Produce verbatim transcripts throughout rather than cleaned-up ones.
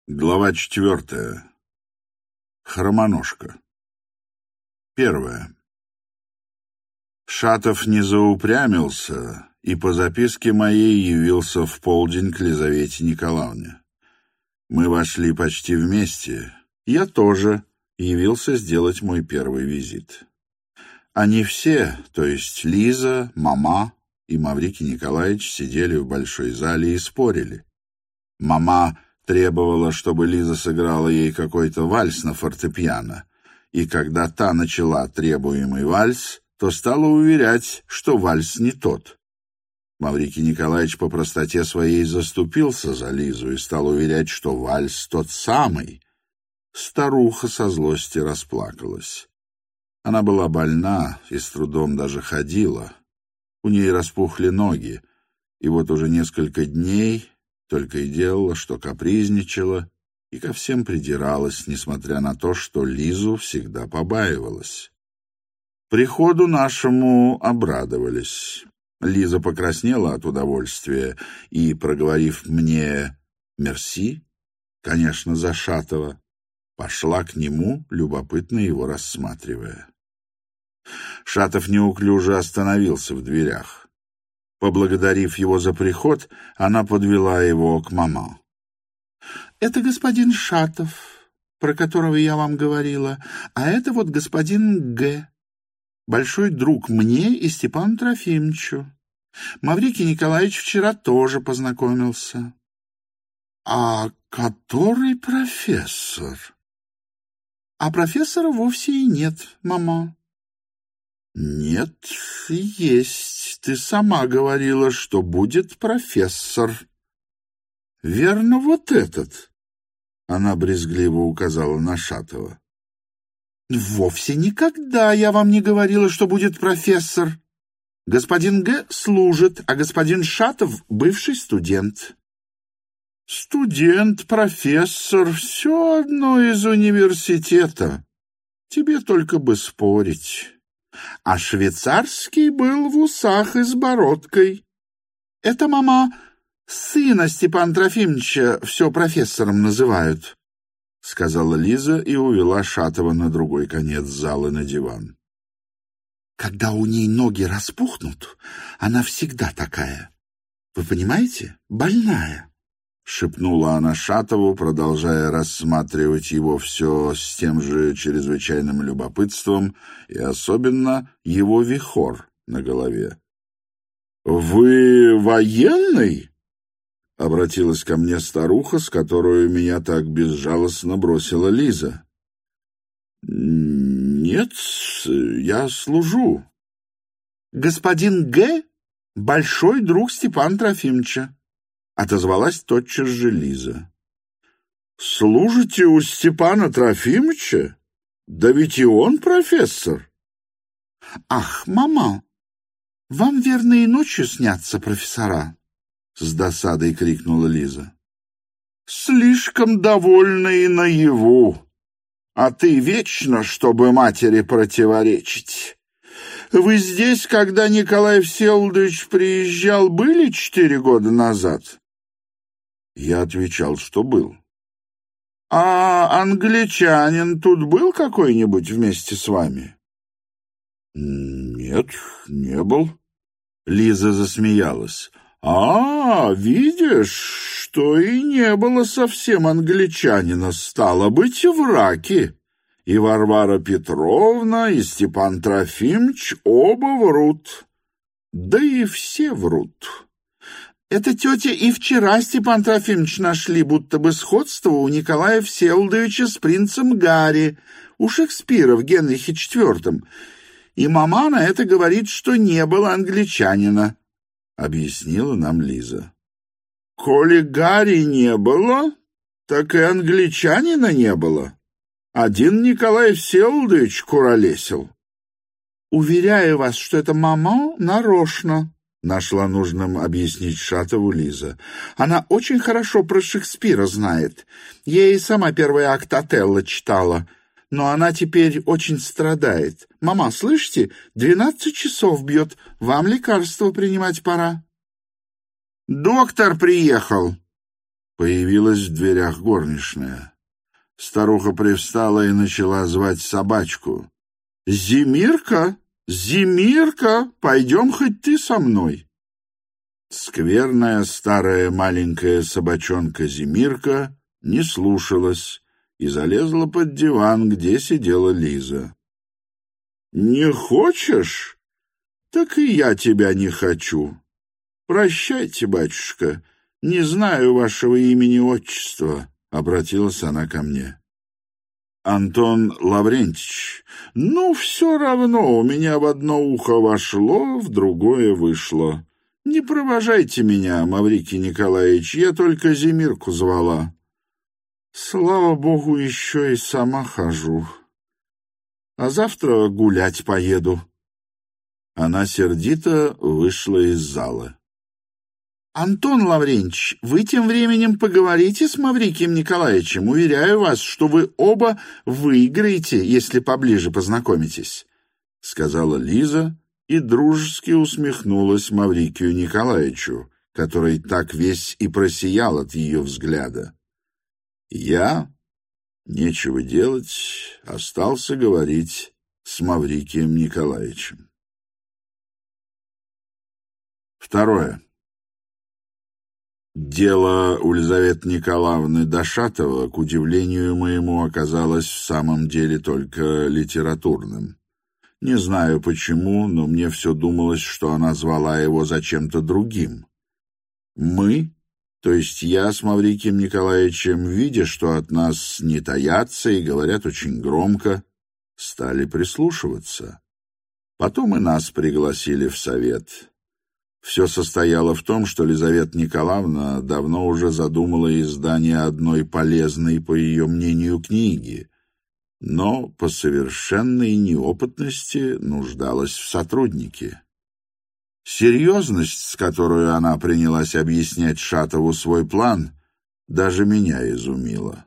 Глава четвертая. Хромоножка. Первое. Шатов не заупрямился и по записке моей явился в полдень к Лизавете Николаевне. Мы вошли почти вместе. Я тоже явился сделать мой первый визит. Они все, то есть Лиза, мама и Маврикий Николаевич, сидели в большой зале и спорили. Мама требовала, чтобы Лиза сыграла ей какой-то вальс на фортепиано, и когда та начала требуемый вальс, то стала уверять, что вальс не тот. Маврикий Николаевич по простоте своей заступился за Лизу и стал уверять, что вальс тот самый. Старуха со злости расплакалась. Она была больна и с трудом даже ходила. У ней распухли ноги, и вот уже несколько дней только и делала, что капризничала и ко всем придиралась, несмотря на то, что Лизу всегда побаивалась. Приходу нашему обрадовались. Лиза покраснела от удовольствия и, проговорив мне «мерси», конечно, за Шатова, пошла к нему, любопытно его рассматривая. Шатов неуклюже остановился в дверях. Поблагодарив его за приход, она подвела его к мама. «Это господин Шатов, про которого я вам говорила, а это вот господин Г. Большой друг мне и Степану Трофимовичу. Маврикий Николаевич вчера тоже познакомился». «А который профессор?» «А профессора вовсе и нет, мама». «Нет, есть. Ты сама говорила, что будет профессор». «Верно, вот этот?» Она брезгливо указала на Шатова. «Вовсе никогда я вам не говорила, что будет профессор. Господин Г. служит, а господин Шатов — бывший студент». «Студент, профессор — все одно из университета. Тебе только бы спорить». А швейцарский был в усах и с бородкой. Это, мама, сына Степана Трофимовича все профессором называют, — сказала Лиза и увела Шатова на другой конец зала на диван. Когда у ней ноги распухнут, она всегда такая. Вы понимаете? Больная. — шепнула она Шатову, продолжая рассматривать его все с тем же чрезвычайным любопытством и особенно его вихор на голове. «Вы военный?» — обратилась ко мне старуха, с которой меня так безжалостно бросила Лиза. «Нет, я служу». «Господин Г. — большой друг Степана Трофимовича», — отозвалась тотчас же Лиза. «Служите у Степана Трофимовича? Да ведь и он профессор». «Ах, мама, вам, верно, и ночью снятся профессора?» — с досадой крикнула Лиза. «Слишком довольна и наяву. А ты вечно, чтобы матери противоречить. Вы здесь, когда Николай Всеволодович приезжал, были четыре года назад?» Я отвечал, что был. «А англичанин тут был какой-нибудь вместе с вами?» «Нет, не был». Лиза засмеялась. «А, видишь, что и не было совсем англичанина, стало быть, и враки. И Варвара Петровна, и Степан Трофимович оба врут. Да и все врут. Это тетя и вчера Степан Трофимович нашли, будто бы сходство у Николая Всеволодовича с принцем Гарри, у Шекспира в Генрихе четвёртом. И мама на это говорит, что не было англичанина», — объяснила нам Лиза. «Коли Гарри не было, так и англичанина не было. Один Николай Всеволодович куролесил». «Уверяю вас, что это мама нарочно», — нашла нужным объяснить Шатову Лиза. «Она очень хорошо про Шекспира знает. Я и сама первый акт Отелло читала. Но она теперь очень страдает. Мама, слышите, двенадцать часов бьет. Вам лекарство принимать пора». «Доктор приехал», — Появилась в дверях горничная. Старуха привстала и начала звать собачку. «Зимирка! Зимирка! Пойдем хоть ты со мной!» Скверная старая маленькая собачонка Зимирка не слушалась и залезла под диван, где сидела Лиза. «Не хочешь? Так и я тебя не хочу. Прощайте, батюшка, не знаю вашего имени-отчества», — обратилась она ко мне. «Антон Лаврентич, ну, все равно, у меня в одно ухо вошло, в другое вышло. Не провожайте меня, Маврикий Николаевич, я только Зимирку звала. Слава богу, еще и сама хожу. А завтра гулять поеду». Она сердито вышла из зала. «Антон Лаврентич, вы тем временем поговорите с Маврикием Николаевичем. Уверяю вас, что вы оба выиграете, если поближе познакомитесь», — сказала Лиза и дружески усмехнулась Маврикию Николаевичу, который так весь и просиял от ее взгляда. Я, нечего делать, остался говорить с Маврикием Николаевичем. Второе. Дело у Лизаветы Николаевны Дашатова, к удивлению моему, оказалось в самом деле только литературным. Не знаю почему, но мне все думалось, что она звала его за чем-то другим. Мы, то есть я с Маврикием Николаевичем, видя, что от нас не таятся и говорят очень громко, стали прислушиваться. Потом и нас пригласили в совет. Все состояло в том, что Лизавета Николаевна давно уже задумала издание одной полезной, по ее мнению, книги, но по совершенной неопытности нуждалась в сотруднике. Серьезность, с которой она принялась объяснять Шатову свой план, даже меня изумила.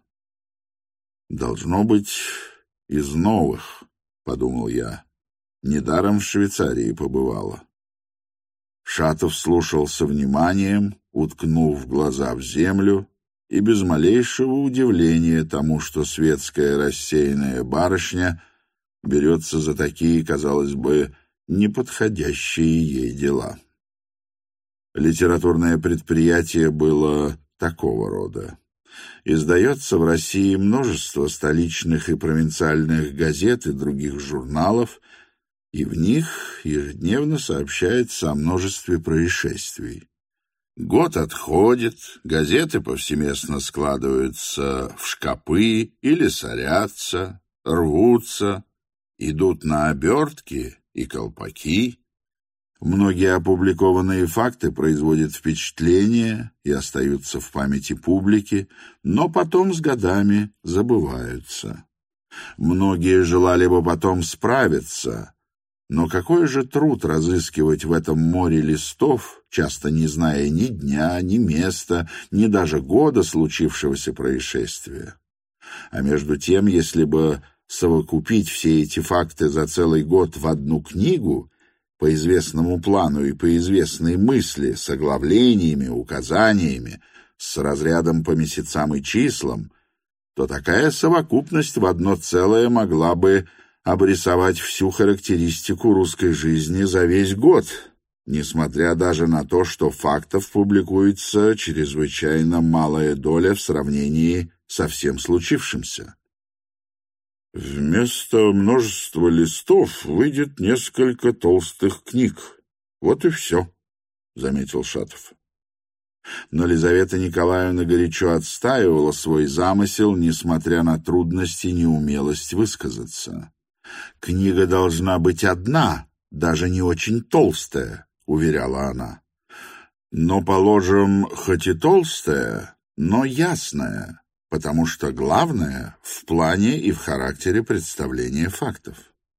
«Должно быть, из новых», — подумал я, — «недаром в Швейцарии побывала». Шатов слушал со вниманием, уткнув глаза в землю, и без малейшего удивления тому, что светская рассеянная барышня берется за такие, казалось бы, неподходящие ей дела. Литературное предприятие было такого рода. Издается в России множество столичных и провинциальных газет и других журналов, и в них ежедневно сообщается о множестве происшествий. Год отходит, газеты повсеместно складываются в шкапы или сорятся, рвутся, идут на обертки и колпаки. Многие опубликованные факты производят впечатление и остаются в памяти публики, но потом с годами забываются. Многие желали бы потом справиться, но какой же труд разыскивать в этом море листов, часто не зная ни дня, ни места, ни даже года случившегося происшествия. А между тем, если бы совокупить все эти факты за целый год в одну книгу, по известному плану и по известной мысли, с оглавлениями, указаниями, с разрядом по месяцам и числам, то такая совокупность в одно целое могла бы обрисовать всю характеристику русской жизни за весь год, несмотря даже на то, что фактов публикуется чрезвычайно малая доля в сравнении со всем случившимся. Вместо множества листов выйдет несколько толстых книг. Вот и все, — заметил Шатов. Но Лизавета Николаевна горячо отстаивала свой замысел, несмотря на трудности и неумелость высказаться. «Книга должна быть одна, даже не очень толстая», — уверяла она. «Но, положим, хоть и толстая, но ясная, потому что главное в плане и в характере представления фактов.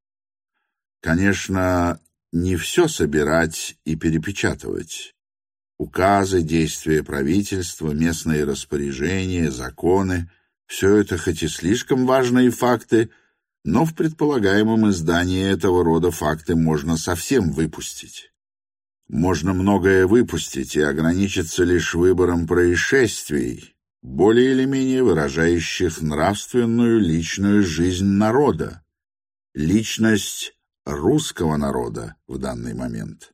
Конечно, не все собирать и перепечатывать. Указы, действия правительства, местные распоряжения, законы — все это хоть и слишком важные факты, но в предполагаемом издании этого рода факты можно совсем выпустить. Можно многое выпустить и ограничиться лишь выбором происшествий, более или менее выражающих нравственную личную жизнь народа, личность русского народа в данный момент.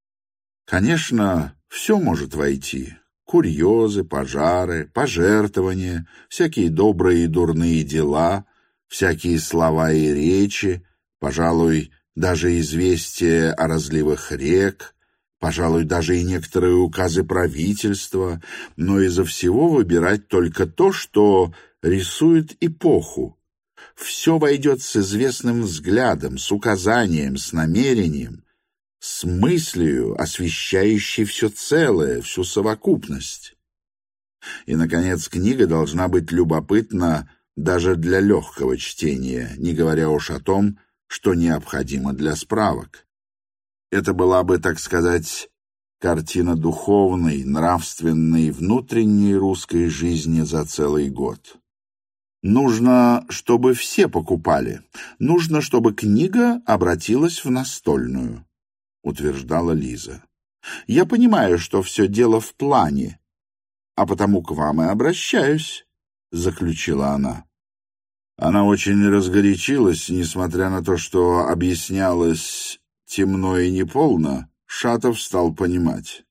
Конечно, все может войти: курьезы, пожары, пожертвования, всякие добрые и дурные дела, всякие слова и речи, пожалуй, даже известия о разливах рек, пожалуй, даже и некоторые указы правительства, но изо всего выбирать только то, что рисует эпоху. Все войдет с известным взглядом, с указанием, с намерением, с мыслью, освещающей все целое, всю совокупность. И, наконец, книга должна быть любопытна даже для легкого чтения, не говоря уж о том, что необходимо для справок. Это была бы, так сказать, картина духовной, нравственной, внутренней русской жизни за целый год. Нужно, чтобы все покупали. Нужно, чтобы книга обратилась в настольную, утверждала Лиза. Я понимаю, что все дело в плане, а потому к вам и обращаюсь, заключила она. Она очень разгорячилась, несмотря на то, что объяснялось темно и неполно. Шатов стал понимать.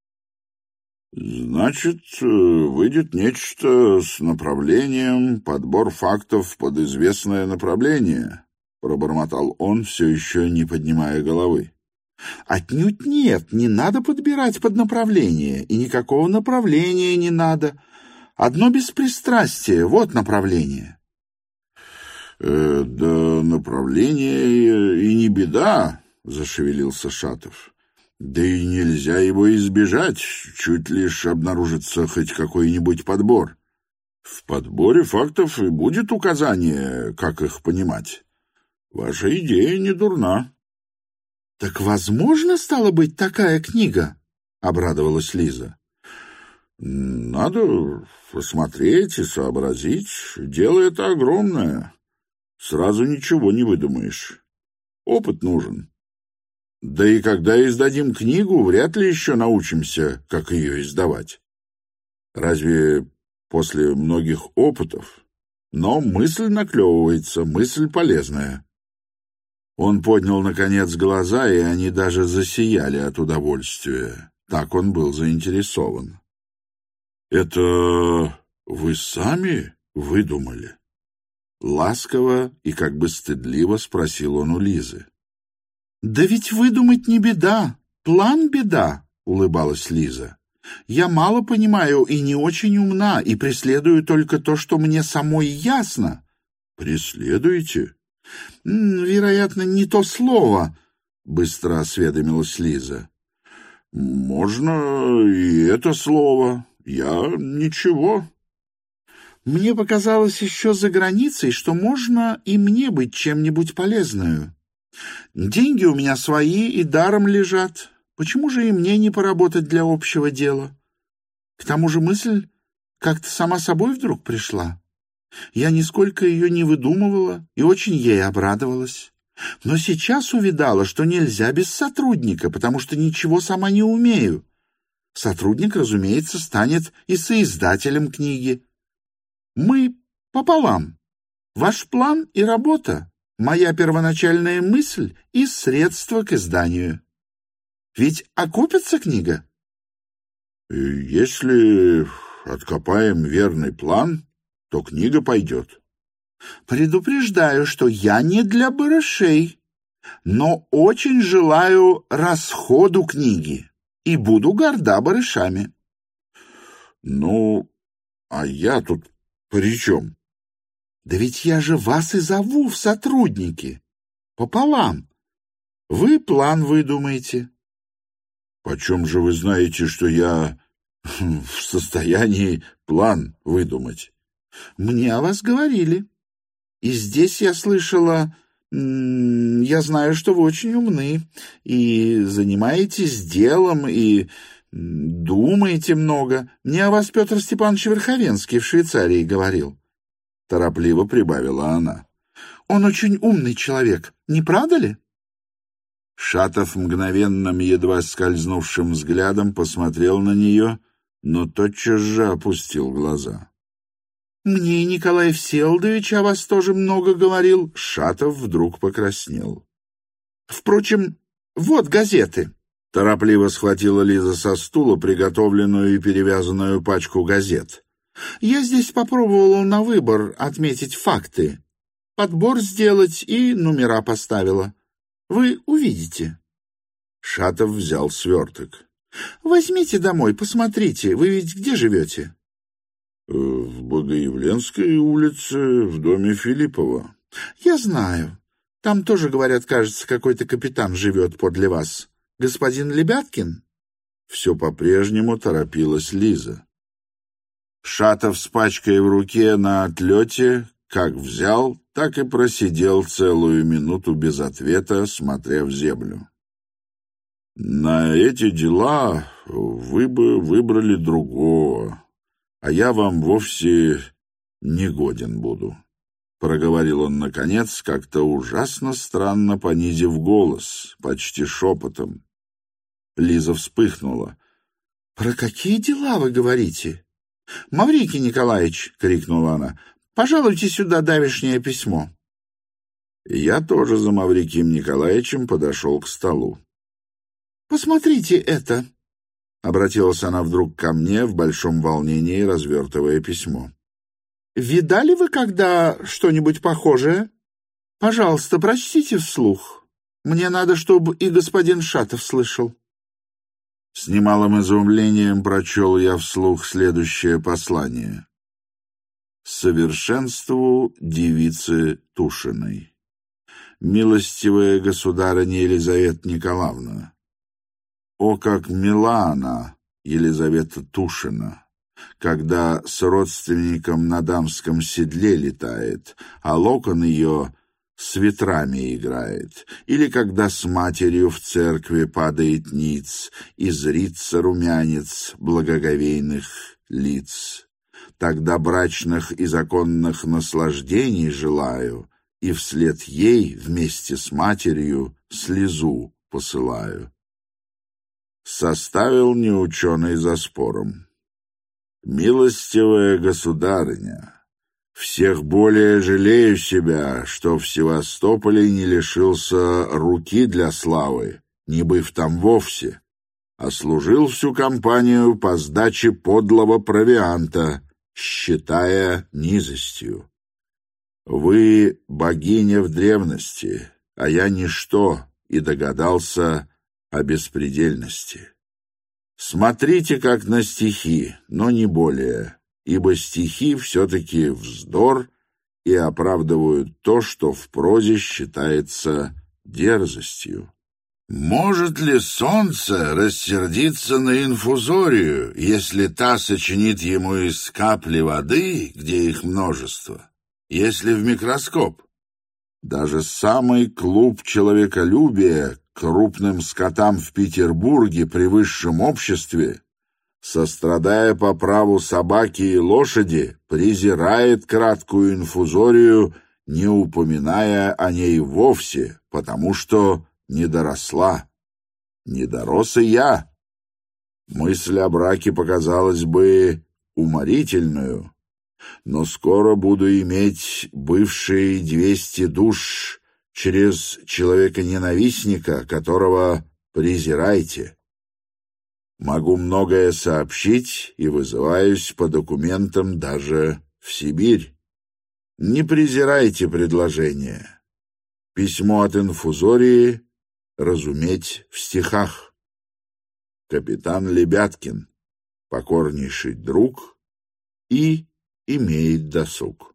«Значит, выйдет нечто с направлением, подбор фактов под известное направление», — пробормотал он, все еще не поднимая головы. «Отнюдь нет, не надо подбирать под направление, и никакого направления не надо. Одно беспристрастие — вот направление». «Э, «Да направление и не беда», — зашевелился Шатов. «Да и нельзя его избежать, чуть лишь обнаружится хоть какой-нибудь подбор. В подборе фактов и будет указание, как их понимать. Ваша идея не дурна». «Так возможно, стала быть, такая книга?» — обрадовалась Лиза. «Надо посмотреть и сообразить. Дело это огромное. Сразу ничего не выдумаешь. Опыт нужен. Да и когда издадим книгу, вряд ли еще научимся, как ее издавать. Разве после многих опытов? Но мысль наклевывается, мысль полезная». Он поднял, наконец, глаза, и они даже засияли от удовольствия. Так он был заинтересован. «Это вы сами выдумали?» Ласково и как бы стыдливо спросил он у Лизы. «Да ведь выдумать не беда, план беда», — улыбалась Лиза. «Я мало понимаю и не очень умна, и преследую только то, что мне самой ясно». «Преследуете?» «Вероятно, не то слово», — быстро осведомилась Лиза. «Можно и это слово. Я ничего». «Мне показалось еще за границей, что можно и мне быть чем-нибудь полезную. Деньги у меня свои и даром лежат. Почему же и мне не поработать для общего дела? К тому же мысль как-то сама собой вдруг пришла. Я нисколько ее не выдумывала и очень ей обрадовалась. Но сейчас увидала, что нельзя без сотрудника, потому что ничего сама не умею. Сотрудник, разумеется, станет и соиздателем книги. Мы пополам. Ваш план и работа, моя первоначальная мысль и средства к изданию. Ведь окупится книга?» «Если откопаем верный план, то книга пойдет». «Предупреждаю, что я не для барышей, но очень желаю расходу книги и буду горда барышами». «Ну, а я тут при чем?» «Да ведь я же вас и зову в сотрудники. Пополам. Вы план выдумаете». «Почем же вы знаете, что я в состоянии план выдумать?» «Мне о вас говорили. И здесь я слышала... Я знаю, что вы очень умны, и занимаетесь делом, и думаете много. Мне о вас Петр Степанович Верховенский в Швейцарии говорил». Торопливо прибавила она. «Он очень умный человек, не правда ли?» Шатов мгновенным, едва скользнувшим взглядом посмотрел на нее, но тотчас же опустил глаза. Мне Николай Всеволодович о вас тоже много говорил. Шатов вдруг покраснел. Впрочем, вот газеты. Торопливо схватила Лиза со стула приготовленную и перевязанную пачку газет. Я здесь попробовала на выбор отметить факты, подбор сделать и номера поставила. Вы увидите. Шатов взял сверток. Возьмите домой, посмотрите. Вы ведь где живете? В Богоявленской улице, в доме Филиппова. Я знаю. Там тоже, говорят, кажется, какой-то капитан живет подле вас. Господин Лебяткин? Все по-прежнему торопилась Лиза. Шатов с пачкой в руке на отлете, как взял, так и просидел целую минуту без ответа, смотря в землю. «На эти дела вы бы выбрали другого, а я вам вовсе не годен буду», — проговорил он, наконец, как-то ужасно странно понизив голос, почти шепотом. Лиза вспыхнула. «Про какие дела вы говорите?» «Маврикий Николаевич!» — крикнула она. «Пожалуйте сюда давешнее письмо». Я тоже за Маврикием Николаевичем подошел к столу. «Посмотрите это!» — обратилась она вдруг ко мне в большом волнении, развертывая письмо. «Видали вы когда что-нибудь похожее? Пожалуйста, прочтите вслух. Мне надо, чтобы и господин Шатов слышал». С немалым изумлением прочел я вслух следующее послание. «Совершенству девицы Тушиной. Милостивая государыня Елизавета Николаевна, о, как мила она, Елизавета Тушина, когда с родственником на дамском седле летает, а локон ее с ветрами играет, или когда с матерью в церкви падает ниц, и зрится румянец благоговейных лиц. Тогда брачных и законных наслаждений желаю, и вслед ей вместе с матерью слезу посылаю». Составил неученый за спором. «Милостивая государыня, всех более жалею себя, что в Севастополе не лишился руки для славы, не быв там вовсе, а служил всю кампанию по сдаче подлого провианта, считая низостью. Вы богиня в древности, а я ничто, и догадался о беспредельности. Смотрите, как на стихи, но не более, ибо стихи все-таки вздор и оправдывают то, что в прозе считается дерзостью. Может ли солнце рассердиться на инфузорию, если та сочинит ему из капли воды, где их множество, если в микроскоп? Даже самый клуб человеколюбия крупным скотам в Петербурге при высшем обществе, сострадая по праву собаки и лошади, презирает краткую инфузорию, не упоминая о ней вовсе, потому что не доросла. Не дорос и я. Мысль о браке показалась бы уморительную, но скоро буду иметь бывшие двести душ через человека-ненавистника, которого презираете. Могу многое сообщить и вызываюсь по документам даже в Сибирь. Не презирайте предложение. Письмо от инфузории разуметь в стихах. Капитан Лебяткин, покорнейший друг, и имеет досуг.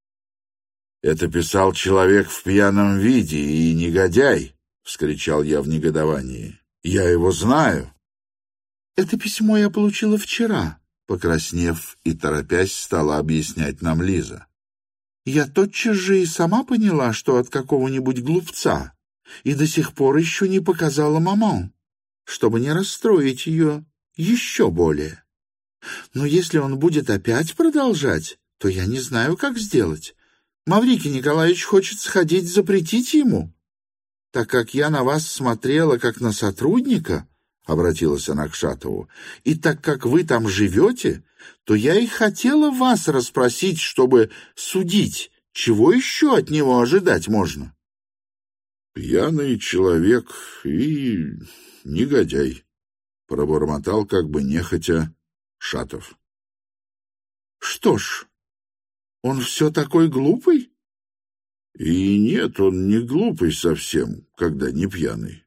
«Это писал человек в пьяном виде и негодяй!» — вскричал я в негодовании. «Я его знаю!» «Это письмо я получила вчера», — покраснев и торопясь, стала объяснять нам Лиза. «Я тотчас же и сама поняла, что от какого-нибудь глупца, и до сих пор еще не показала маман, чтобы не расстроить ее еще более. Но если он будет опять продолжать, то я не знаю, как сделать. Маврикий Николаевич хочет сходить запретить ему. Так как я на вас смотрела как на сотрудника, — обратилась она к Шатову, — «и так как вы там живете, то я и хотела вас расспросить, чтобы судить, чего еще от него ожидать можно». «Пьяный человек и негодяй», — пробормотал как бы нехотя Шатов. «Что ж, он все такой глупый?» «И нет, он не глупый совсем, когда не пьяный.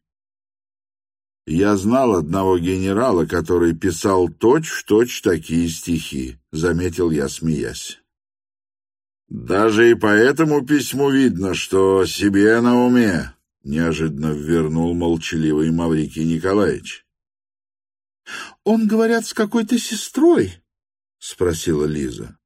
Я знал одного генерала, который писал точь-в-точь такие стихи», — заметил я, смеясь. «Даже и по этому письму видно, что себе на уме», — неожиданно ввернул молчаливый Маврикий Николаевич. «Он, говорят, с какой-то сестрой?» — спросила Лиза.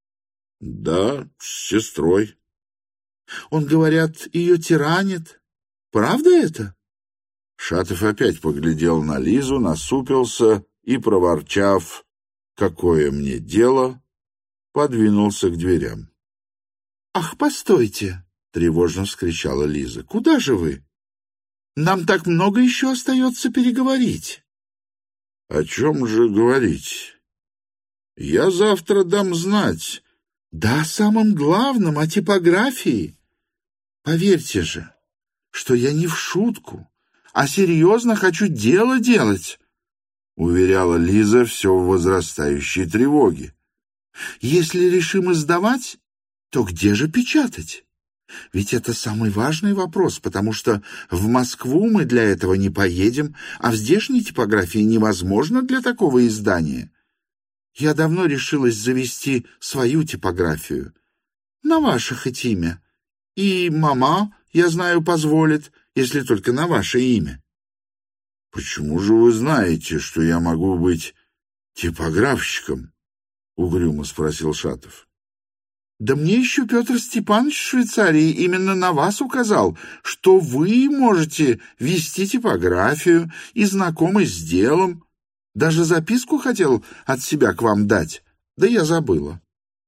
«Да, с сестрой». «Он, говорят, ее тиранит. Правда это?» Шатов опять поглядел на Лизу, насупился и, проворчав «какое мне дело», подвинулся к дверям. «Ах, постойте!» — тревожно вскричала Лиза. «Куда же вы? Нам так много еще остается переговорить». «О чем же говорить? Я завтра дам знать». «Да, о самом главном, о типографии. Поверьте же, что я не в шутку, а серьезно хочу дело делать», — уверяла Лиза все в возрастающей тревоге. «Если решим издавать, то где же печатать? Ведь это самый важный вопрос, потому что в Москву мы для этого не поедем, а в здешней типографии невозможно для такого издания. Я давно решилась завести свою типографию. На ваше хоть имя. И мама, я знаю, позволит, если только на ваше имя». «Почему же вы знаете, что я могу быть типографщиком?» — угрюмо спросил Шатов. «Да мне еще Петр Степанович в Швейцарии именно на вас указал, что вы можете вести типографию и знакомы с делом. Даже записку хотел от себя к вам дать, да я забыла».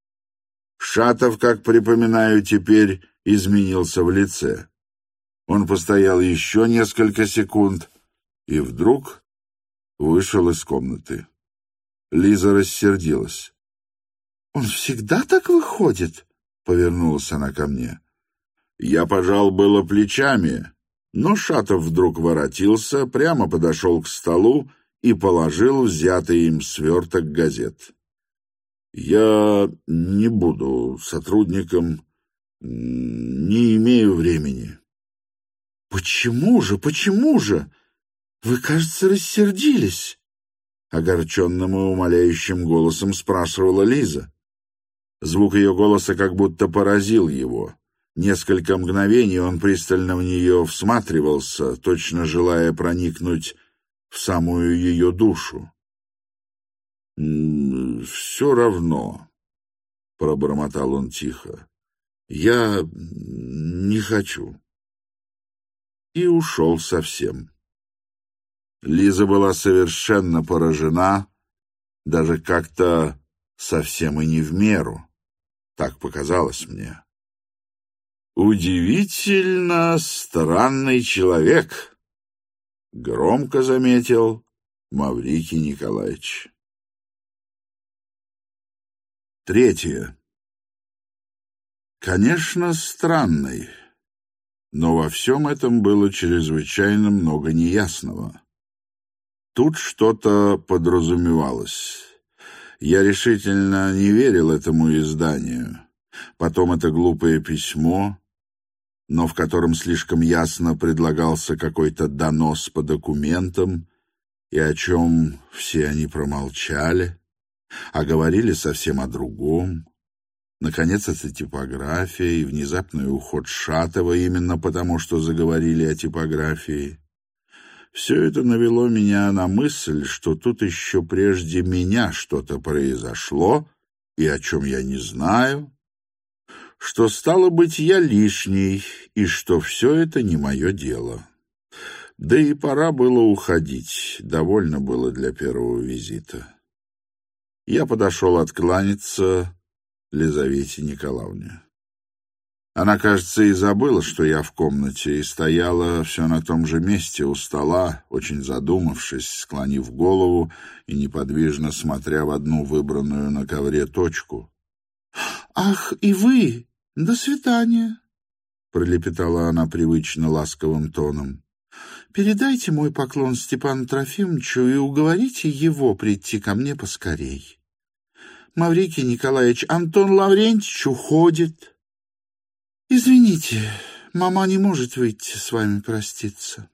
Шатов, как припоминаю теперь, изменился в лице. Он постоял еще несколько секунд и вдруг вышел из комнаты. Лиза рассердилась. «Он всегда так выходит?» — повернулась она ко мне. Я пожал было плечами, но Шатов вдруг воротился, прямо подошел к столу и положил взятый им сверток газет. «Я не буду сотрудником, не имею времени». «Почему же, почему же? Вы, кажется, рассердились», — огорченным и умоляющим голосом спрашивала Лиза. Звук ее голоса как будто поразил его. Несколько мгновений он пристально в нее всматривался, точно желая проникнуть в самую ее душу. «Все равно», — пробормотал он тихо, — «я не хочу». И ушел совсем. Лиза была совершенно поражена, даже как-то совсем и не в меру. Так показалось мне. «Удивительно странный человек», — громко заметил Маврикий Николаевич. Третье. Конечно, странный, но во всем этом было чрезвычайно много неясного. Тут что-то подразумевалось. Я решительно не верил этому изданию. Потом это глупое письмо, но в котором слишком ясно предлагался какой-то донос по документам, и о чем все они промолчали, а говорили совсем о другом. Наконец, это типография и внезапный уход Шатова именно потому, что заговорили о типографии. Все это навело меня на мысль, что тут еще прежде меня что-то произошло, и о чем я не знаю, что, стало быть, я лишний, и что все это не мое дело. Да и пора было уходить, довольно было для первого визита. Я подошел откланяться Лизавете Николаевне. Она, кажется, и забыла, что я в комнате, и стояла все на том же месте у стола, очень задумавшись, склонив голову и неподвижно смотря в одну выбранную на ковре точку. «Ах, и вы! До свидания!» — пролепетала она привычно ласковым тоном. «Передайте мой поклон Степану Трофимовичу и уговорите его прийти ко мне поскорей. Маврикий Николаевич, Антон Лаврентьевич уходит. Извините, мама не может выйти с вами проститься».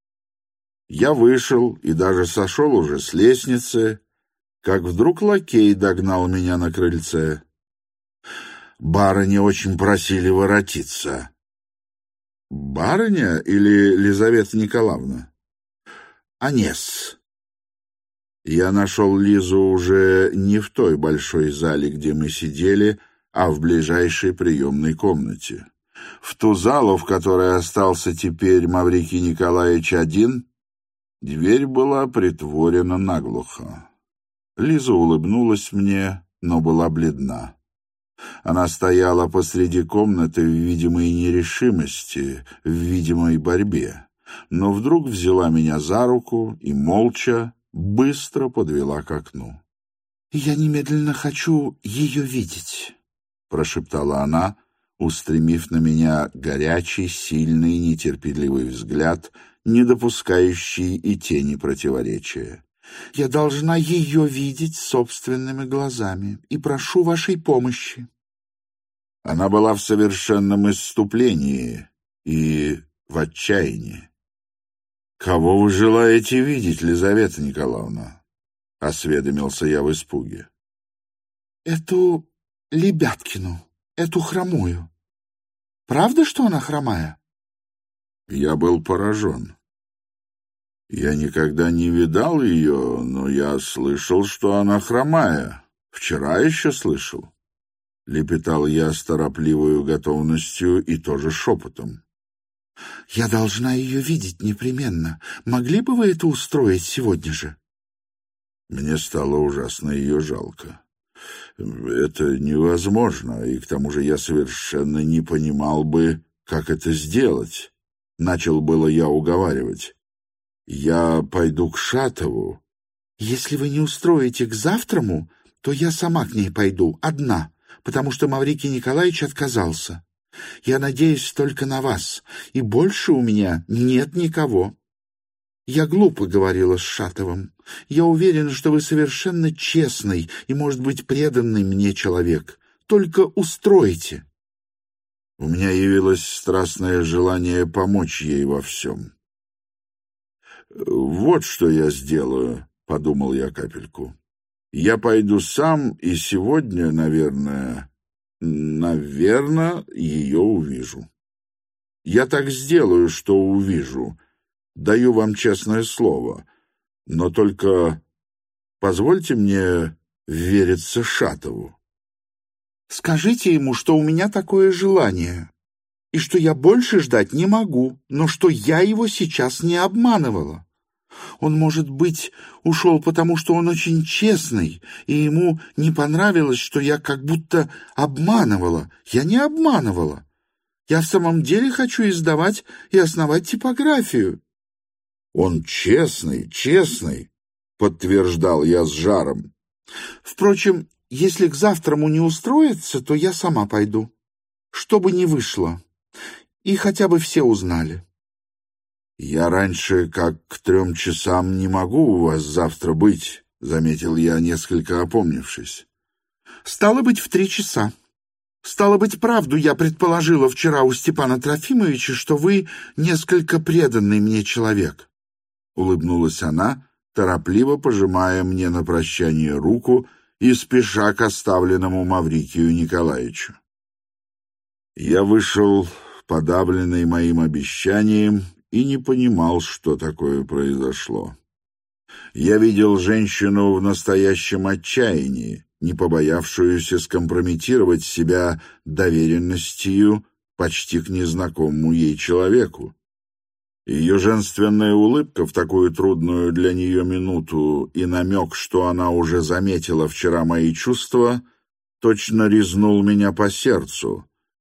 Я вышел и даже сошел уже с лестницы, как вдруг лакей догнал меня на крыльце. «Барыня очень просили воротиться». «Барыня или Лизавета Николаевна?» «Анес». Я нашел Лизу уже не в той большой зале, где мы сидели, а в ближайшей приемной комнате. В ту залу, в которой остался теперь Маврикий Николаевич один, дверь была притворена наглухо. Лиза улыбнулась мне, но была бледна. Она стояла посреди комнаты в видимой нерешимости, в видимой борьбе, но вдруг взяла меня за руку и молча, быстро подвела к окну. «Я немедленно хочу ее видеть», — прошептала она, устремив на меня горячий, сильный, нетерпеливый взгляд, не допускающий и тени противоречия. «Я должна ее видеть собственными глазами и прошу вашей помощи». Она была в совершенном исступлении и в отчаянии. «Кого вы желаете видеть, Лизавета Николаевна?» — осведомился я в испуге. «Эту Лебяткину, эту хромую. Правда, что она хромая?» Я был поражен. Я никогда не видал ее, но я слышал, что она хромая. Вчера еще слышал. Лепетал я с торопливою готовностью и тоже шепотом. «Я должна ее видеть непременно. Могли бы вы это устроить сегодня же?» Мне стало ужасно ее жалко. Это невозможно, и к тому же я совершенно не понимал бы, как это сделать. Начал было я уговаривать. «Я пойду к Шатову». «Если вы не устроите к завтраму, то я сама к ней пойду, одна, потому что Маврикий Николаевич отказался. Я надеюсь только на вас, и больше у меня нет никого. Я глупо говорила с Шатовым. Я уверена, что вы совершенно честный и, может быть, преданный мне человек. Только устройте». У меня явилось страстное желание помочь ей во всем. «Вот что я сделаю», — подумал я капельку. «Я пойду сам, и сегодня, наверное, наверное, ее увижу. Я так сделаю, что увижу. Даю вам честное слово. Но только позвольте мне вериться Шатову». «Скажите ему, что у меня такое желание, и что я больше ждать не могу, но что я его сейчас не обманывала. Он, может быть, ушел потому, что он очень честный, и ему не понравилось, что я как будто обманывала. Я не обманывала. Я в самом деле хочу издавать и основать типографию». «Он честный, честный», — подтверждал я с жаром. «Впрочем, если к завтраму не устроится, то я сама пойду. Что бы ни вышло. И хотя бы все узнали». «Я раньше, как к трем часам, не могу у вас завтра быть», — заметил я, несколько опомнившись. «Стало быть, в три часа. Стало быть, правду я предположила вчера у Степана Трофимовича, что вы несколько преданный мне человек». Улыбнулась она, торопливо пожимая мне на прощание руку и спеша к оставленному Маврикию Николаевичу. Я вышел, подавленный моим обещанием, и не понимал, что такое произошло. Я видел женщину в настоящем отчаянии, не побоявшуюся скомпрометировать себя доверенностью почти к незнакомому ей человеку. Ее женственная улыбка в такую трудную для нее минуту и намек, что она уже заметила вчера мои чувства, точно резнул меня по сердцу,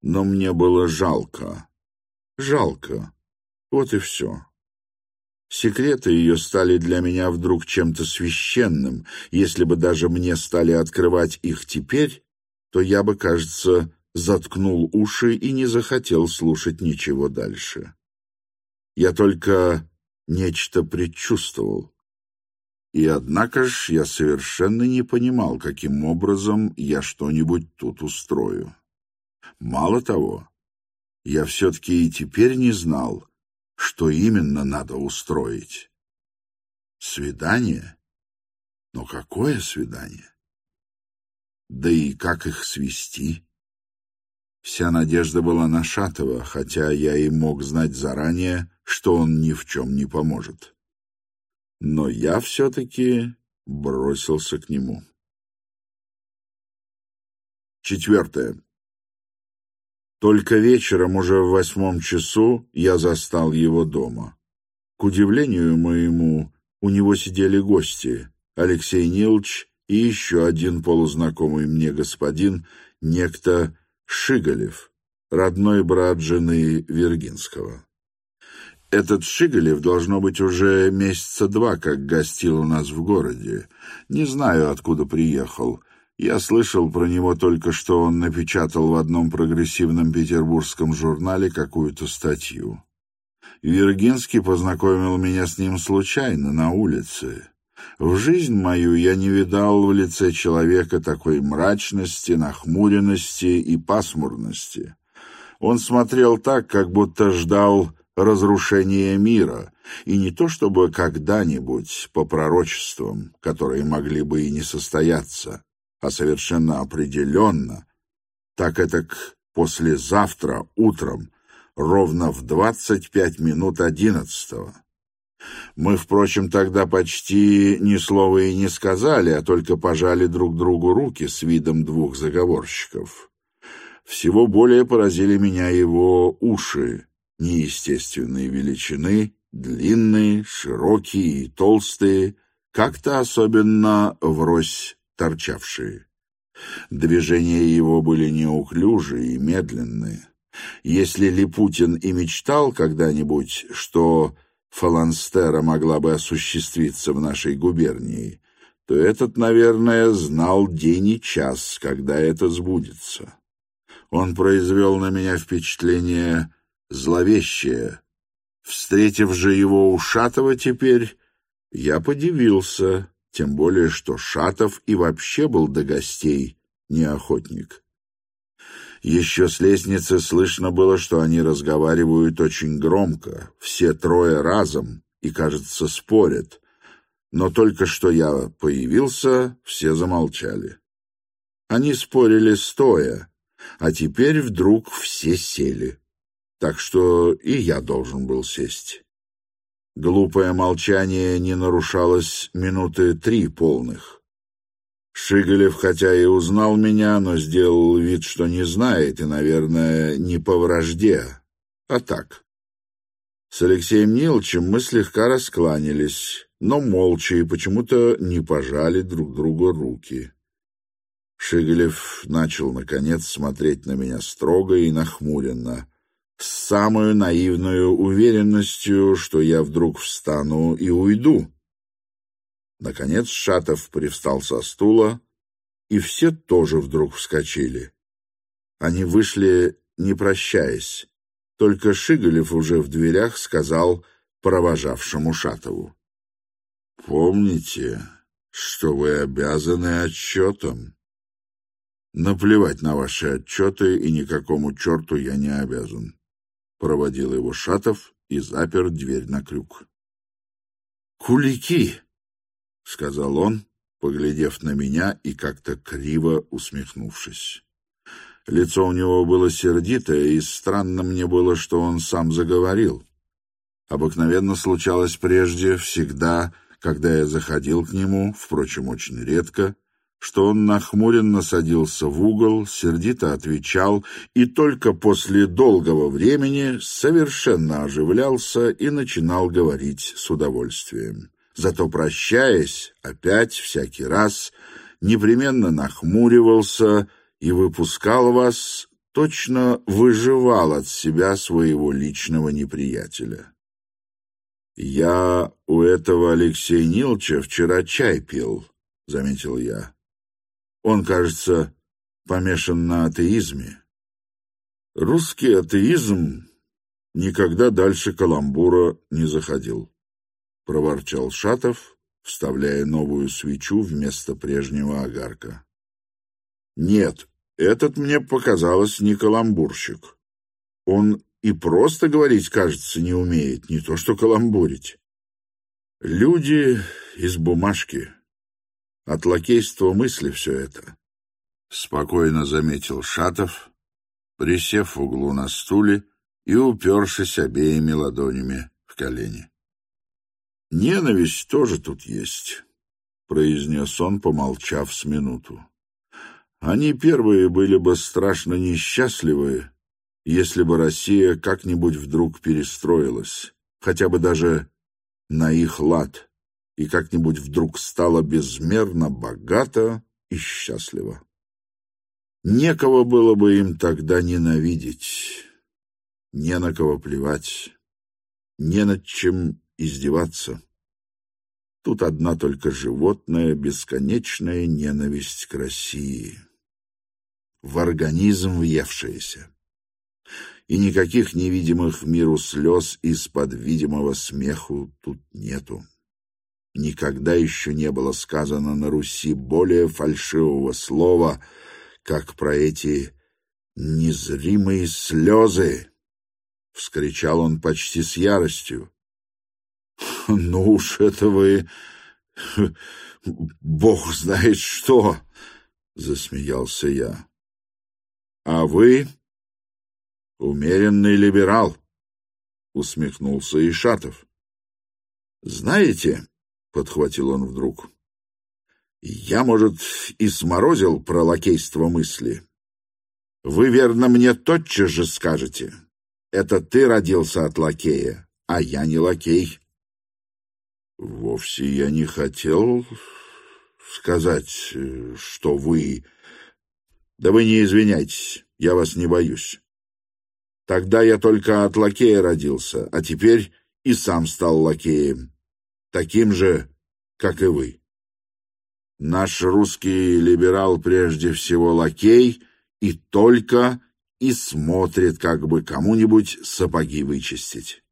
но мне было жалко. Жалко. Вот и все. Секреты ее стали для меня вдруг чем-то священным. Если бы даже мне стали открывать их теперь, то я бы, кажется, заткнул уши и не захотел слушать ничего дальше. Я только нечто предчувствовал. И однако ж я совершенно не понимал, каким образом я что-нибудь тут устрою. Мало того, я все-таки и теперь не знал, что именно надо устроить. Свидание? Но какое свидание? Да и как их свести? Вся надежда была на Шатова, хотя я и мог знать заранее, что он ни в чем не поможет. Но я все-таки бросился к нему. Четвертое. Только вечером, уже в восьмом часу, я застал его дома. К удивлению моему, у него сидели гости — Алексей Нилыч и еще один полузнакомый мне господин, некто Шиголев, родной брат жены Вергинского. Этот Шиголев, должно быть, уже месяца два как гостил у нас в городе. Не знаю, откуда приехал. Я слышал про него только, что он напечатал в одном прогрессивном петербургском журнале какую-то статью. Вергинский познакомил меня с ним случайно, на улице. В жизнь мою я не видал в лице человека такой мрачности, нахмуренности и пасмурности. Он смотрел так, как будто ждал разрушения мира, и не то чтобы когда-нибудь по пророчествам, которые могли бы и не состояться, а совершенно определенно, так этак послезавтра утром, ровно в двадцать пять минут одиннадцатого. Мы, впрочем, тогда почти ни слова и не сказали, а только пожали друг другу руки с видом двух заговорщиков. Всего более поразили меня его уши, неестественной величины, длинные, широкие и толстые, как-то особенно врозь торчавшие. Движения его были неуклюжие и медленные. Если Липутин и мечтал когда-нибудь, что фаланстера могла бы осуществиться в нашей губернии, то этот, наверное, знал день и час, когда это сбудется. Он произвел на меня впечатление зловещее. Встретив же его у Шатова теперь, я подивился, тем более, что Шатов и вообще был до гостей не охотник. Еще с лестницы слышно было, что они разговаривают очень громко, все трое разом, и, кажется, спорят. Но только что я появился, все замолчали. Они спорили стоя, а теперь вдруг все сели. Так что и я должен был сесть. Глупое молчание не нарушалось минуты три полных. Шиголев, хотя и узнал меня, но сделал вид, что не знает, и, наверное, не по вражде, а так. С Алексеем Нилычем мы слегка раскланялись, но молча и почему-то не пожали друг другу руки. Шиголев начал, наконец, смотреть на меня строго и нахмуренно, с самой наивной уверенностью, что я вдруг встану и уйду. Наконец Шатов привстал со стула, и все тоже вдруг вскочили. Они вышли, не прощаясь. Только Шиголев уже в дверях сказал провожавшему Шатову: «Помните, что вы обязаны отчетом». «Наплевать на ваши отчеты, и никакому черту я не обязан», — проводил его Шатов и запер дверь на крюк. «Кулики!» — сказал он, поглядев на меня и как-то криво усмехнувшись. Лицо у него было сердитое, и странно мне было, что он сам заговорил. Обыкновенно случалось прежде, всегда, когда я заходил к нему, впрочем, очень редко, что он нахмуренно садился в угол, сердито отвечал и только после долгого времени совершенно оживлялся и начинал говорить с удовольствием. Зато, прощаясь, опять, всякий раз, непременно нахмуривался и выпускал вас точно выживал от себя своего личного неприятеля. «Я у этого Алексея Нилча вчера чай пил», — заметил я. «Он, кажется, помешан на атеизме. Русский атеизм никогда дальше каламбура не заходил», — проворчал Шатов, вставляя новую свечу вместо прежнего огарка. «Нет, этот мне показалось не каламбурщик. Он и просто говорить, кажется, не умеет, не то что каламбурить. Люди из бумажки. От лакейства мысли все это», — спокойно заметил Шатов, присев в углу на стуле и упершись обеими ладонями в колени. «Ненависть тоже тут есть», — произнес он, помолчав с минуту. «Они первые были бы страшно несчастливы, если бы Россия как-нибудь вдруг перестроилась, хотя бы даже на их лад, и как-нибудь вдруг стала безмерно богата и счастлива. Некого было бы им тогда ненавидеть, не на кого плевать, не над чем издеваться. Тут одна только животная, бесконечная ненависть к России, в организм въевшаяся. И никаких невидимых миру слез из-под видимого смеху тут нету. Никогда еще не было сказано на Руси более фальшивого слова, как про эти незримые слезы, — вскричал он почти с яростью. — Ну уж это вы... Бог знает что! — засмеялся я. — А вы умеренный либерал, — усмехнулся Ишатов. — Знаете, — подхватил он вдруг, — я, может, и сморозил про лакейство мысли. Вы, верно, мне тотчас же скажете: это ты родился от лакея, а я не лакей. Вовсе я не хотел сказать, что вы... Да вы не извиняйтесь, я вас не боюсь. Тогда я только от лакея родился, а теперь и сам стал лакеем, таким же, как и вы. Наш русский либерал прежде всего лакей и только и смотрит, как бы кому-нибудь сапоги вычистить.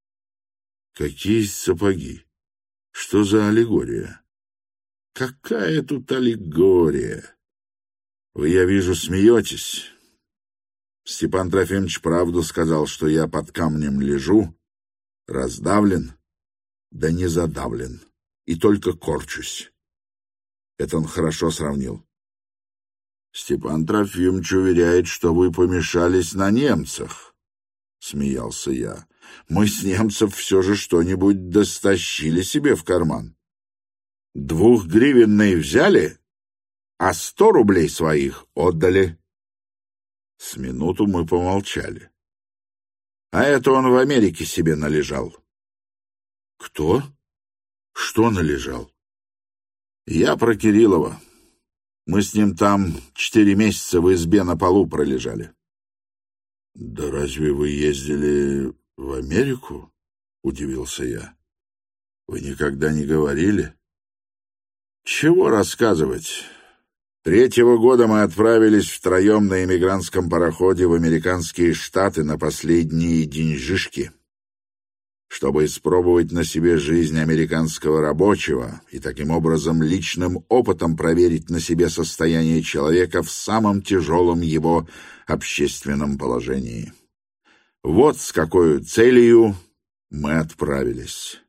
Какие сапоги? Что за аллегория? Какая тут аллегория? Вы, я вижу, смеетесь. Степан Трофимович правду сказал, что я под камнем лежу, раздавлен, да не задавлен, и только корчусь. Это он хорошо сравнил. Степан Трофимович уверяет, что вы помешались на немцах, — смеялся я. Мы с немцев все же что-нибудь достащили себе в карман. Двухгривенные взяли, а сто рублей своих отдали. С минуту мы помолчали. А это он в Америке себе належал. Кто? Что належал? Я про Кириллова. Мы с ним там четыре месяца в избе на полу пролежали. Да разве вы ездили в Америку? Удивился я. Вы никогда не говорили? Чего рассказывать? Третьего года мы отправились втроем на эмигрантском пароходе в американские штаты на последние деньжишки, чтобы испробовать на себе жизнь американского рабочего и таким образом личным опытом проверить на себе состояние человека в самом тяжелом его общественном положении. Вот с какой целью мы отправились.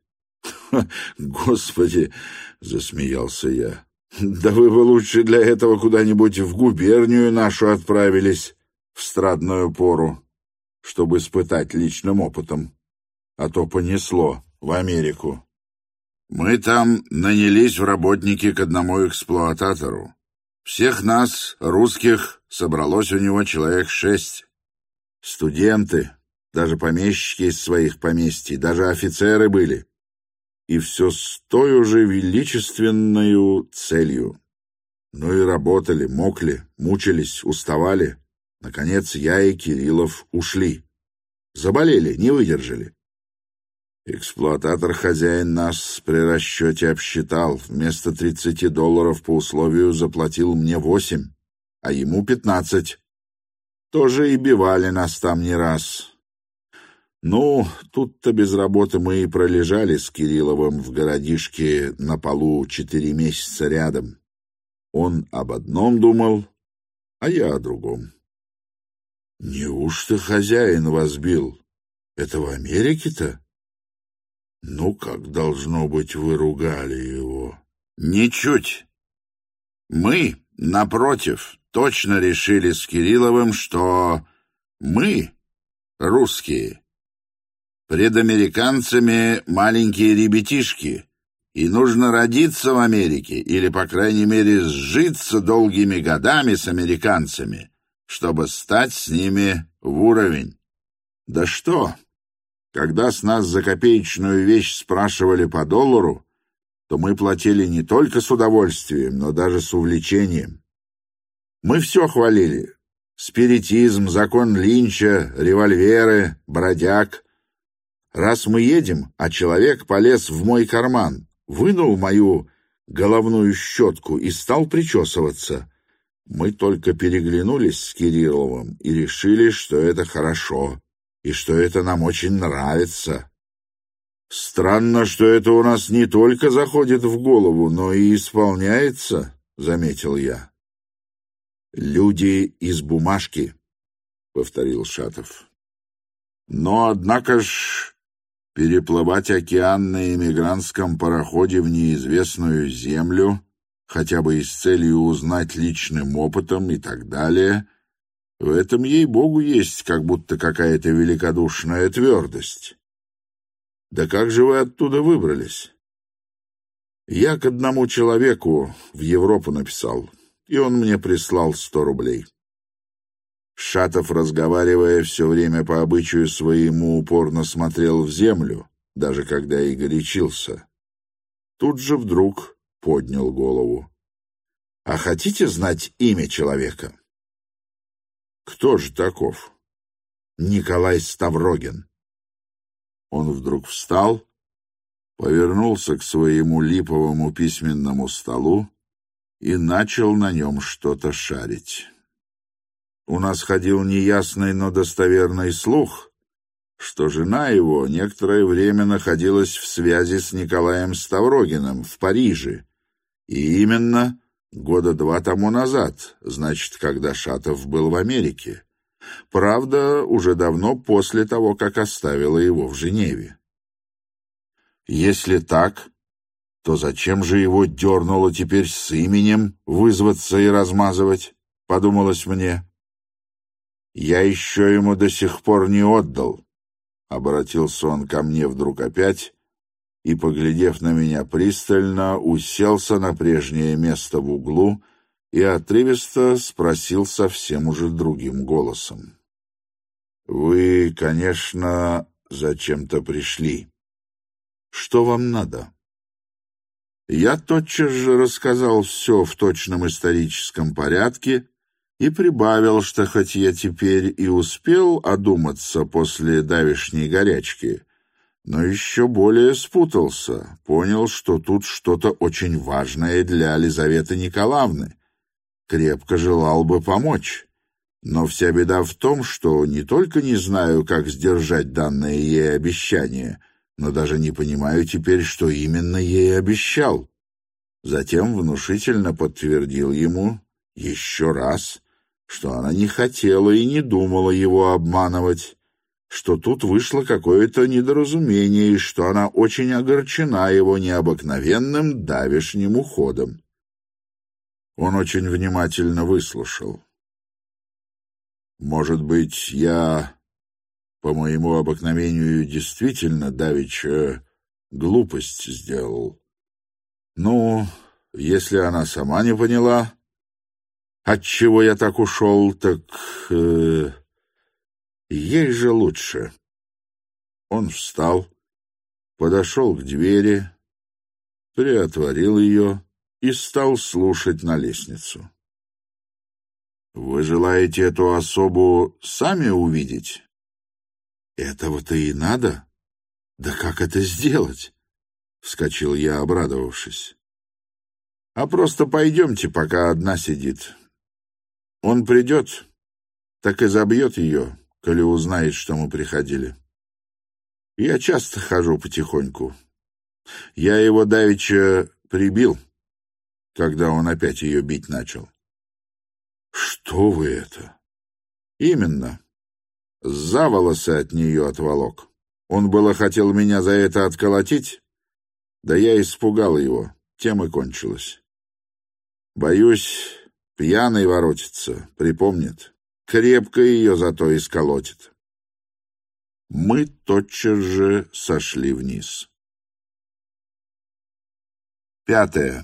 «Господи!» — засмеялся я. «Да вы бы лучше для этого куда-нибудь в губернию нашу отправились в страдную пору, чтобы испытать личным опытом. А то понесло в Америку. Мы там нанялись в работники к одному эксплуататору. Всех нас, русских, собралось у него человек шесть. Студенты, даже помещики из своих поместий, даже офицеры были. И все с той же величественной целью. Ну и работали, мокли, мучились, уставали. Наконец я и Кириллов ушли. Заболели, не выдержали. Эксплуататор-хозяин нас при расчете обсчитал. Вместо тридцати долларов по условию заплатил мне восемь, а ему пятнадцать. Тоже и бивали нас там не раз. Ну, тут-то без работы мы и пролежали с Кирилловым в городишке на полу четыре месяца рядом. Он об одном думал, а я о другом. Неужто хозяин вас бил? Это в Америке-то? Ну, как должно быть, вы ругали его? Ничуть. Мы, напротив, точно решили с Кирилловым, что мы, русские, пред американцами маленькие ребятишки, и нужно родиться в Америке или, по крайней мере, сжиться долгими годами с американцами, чтобы стать с ними в уровень. Да что, когда с нас за копеечную вещь спрашивали по доллару, то мы платили не только с удовольствием, но даже с увлечением. Мы все хвалили. Спиритизм, закон Линча, револьверы, бродяг. Раз мы едем, а человек полез в мой карман, вынул мою головную щетку и стал причесываться. Мы только переглянулись с Кирилловым и решили, что это хорошо, и что это нам очень нравится. Странно, что это у нас не только заходит в голову, но и исполняется, — заметил я. «Люди из бумажки», — повторил Шатов. «Но, однако ж, переплывать океан на эмигрантском пароходе в неизвестную землю, хотя бы и с целью узнать личным опытом и так далее, в этом, ей-богу, есть как будто какая-то великодушная твердость. Да как же вы оттуда выбрались?» «Я к одному человеку в Европу написал, и он мне прислал сто рублей». Шатов, разговаривая все время по обычаю своему, упорно смотрел в землю, даже когда и горячился. Тут же вдруг поднял голову. «А хотите знать имя человека?» «Кто же таков?» «Николай Ставрогин». Он вдруг встал, повернулся к своему липовому письменному столу и начал на нем что-то шарить. У нас ходил неясный, но достоверный слух, что жена его некоторое время находилась в связи с Николаем Ставрогиным в Париже, и именно года два тому назад, значит, когда Шатов был в Америке. Правда, уже давно после того, как оставила его в Женеве. Если так, то зачем же его дернуло теперь с именем вызваться и размазывать, подумалось мне. Я еще ему до сих пор не отдал. Обратился он ко мне вдруг опять и, поглядев на меня пристально, уселся на прежнее место в углу и отрывисто спросил совсем уже другим голосом. «Вы, конечно, зачем-то пришли. Что вам надо?» Я тотчас же рассказал все в точном историческом порядке и прибавил, что хоть я теперь и успел одуматься после давешней горячки, но еще более спутался, понял, что тут что-то очень важное для Лизаветы Николаевны, крепко желал бы помочь. Но вся беда в том, что не только не знаю, как сдержать данное ей обещание, но даже не понимаю теперь, что именно ей обещал. Затем внушительно подтвердил ему еще раз, что она не хотела и не думала его обманывать, что тут вышло какое-то недоразумение и что она очень огорчена его необыкновенным давешним уходом. Он очень внимательно выслушал. «Может быть, я, по моему обыкновению, действительно давеча глупость сделал. Ну, если она сама не поняла, отчего я так ушел, так э, ей же лучше». Он встал, подошел к двери, приотворил ее и стал слушать на лестницу. Вы желаете эту особу сами увидеть? Этого-то и надо? Да как это сделать? Вскочил я, обрадовавшись. А просто пойдемте, пока одна сидит. Он придет, так и забьет ее, коли узнает, что мы приходили. Я часто хожу потихоньку. Я его давеча прибил, когда он опять ее бить начал. Что вы это? Именно. За волосы от нее отволок. Он было хотел меня за это отколотить, да я испугал его, тем и кончилось. Боюсь, пьяный воротится, припомнит. Крепко ее зато исколотит. Мы тотчас же сошли вниз. Пятое.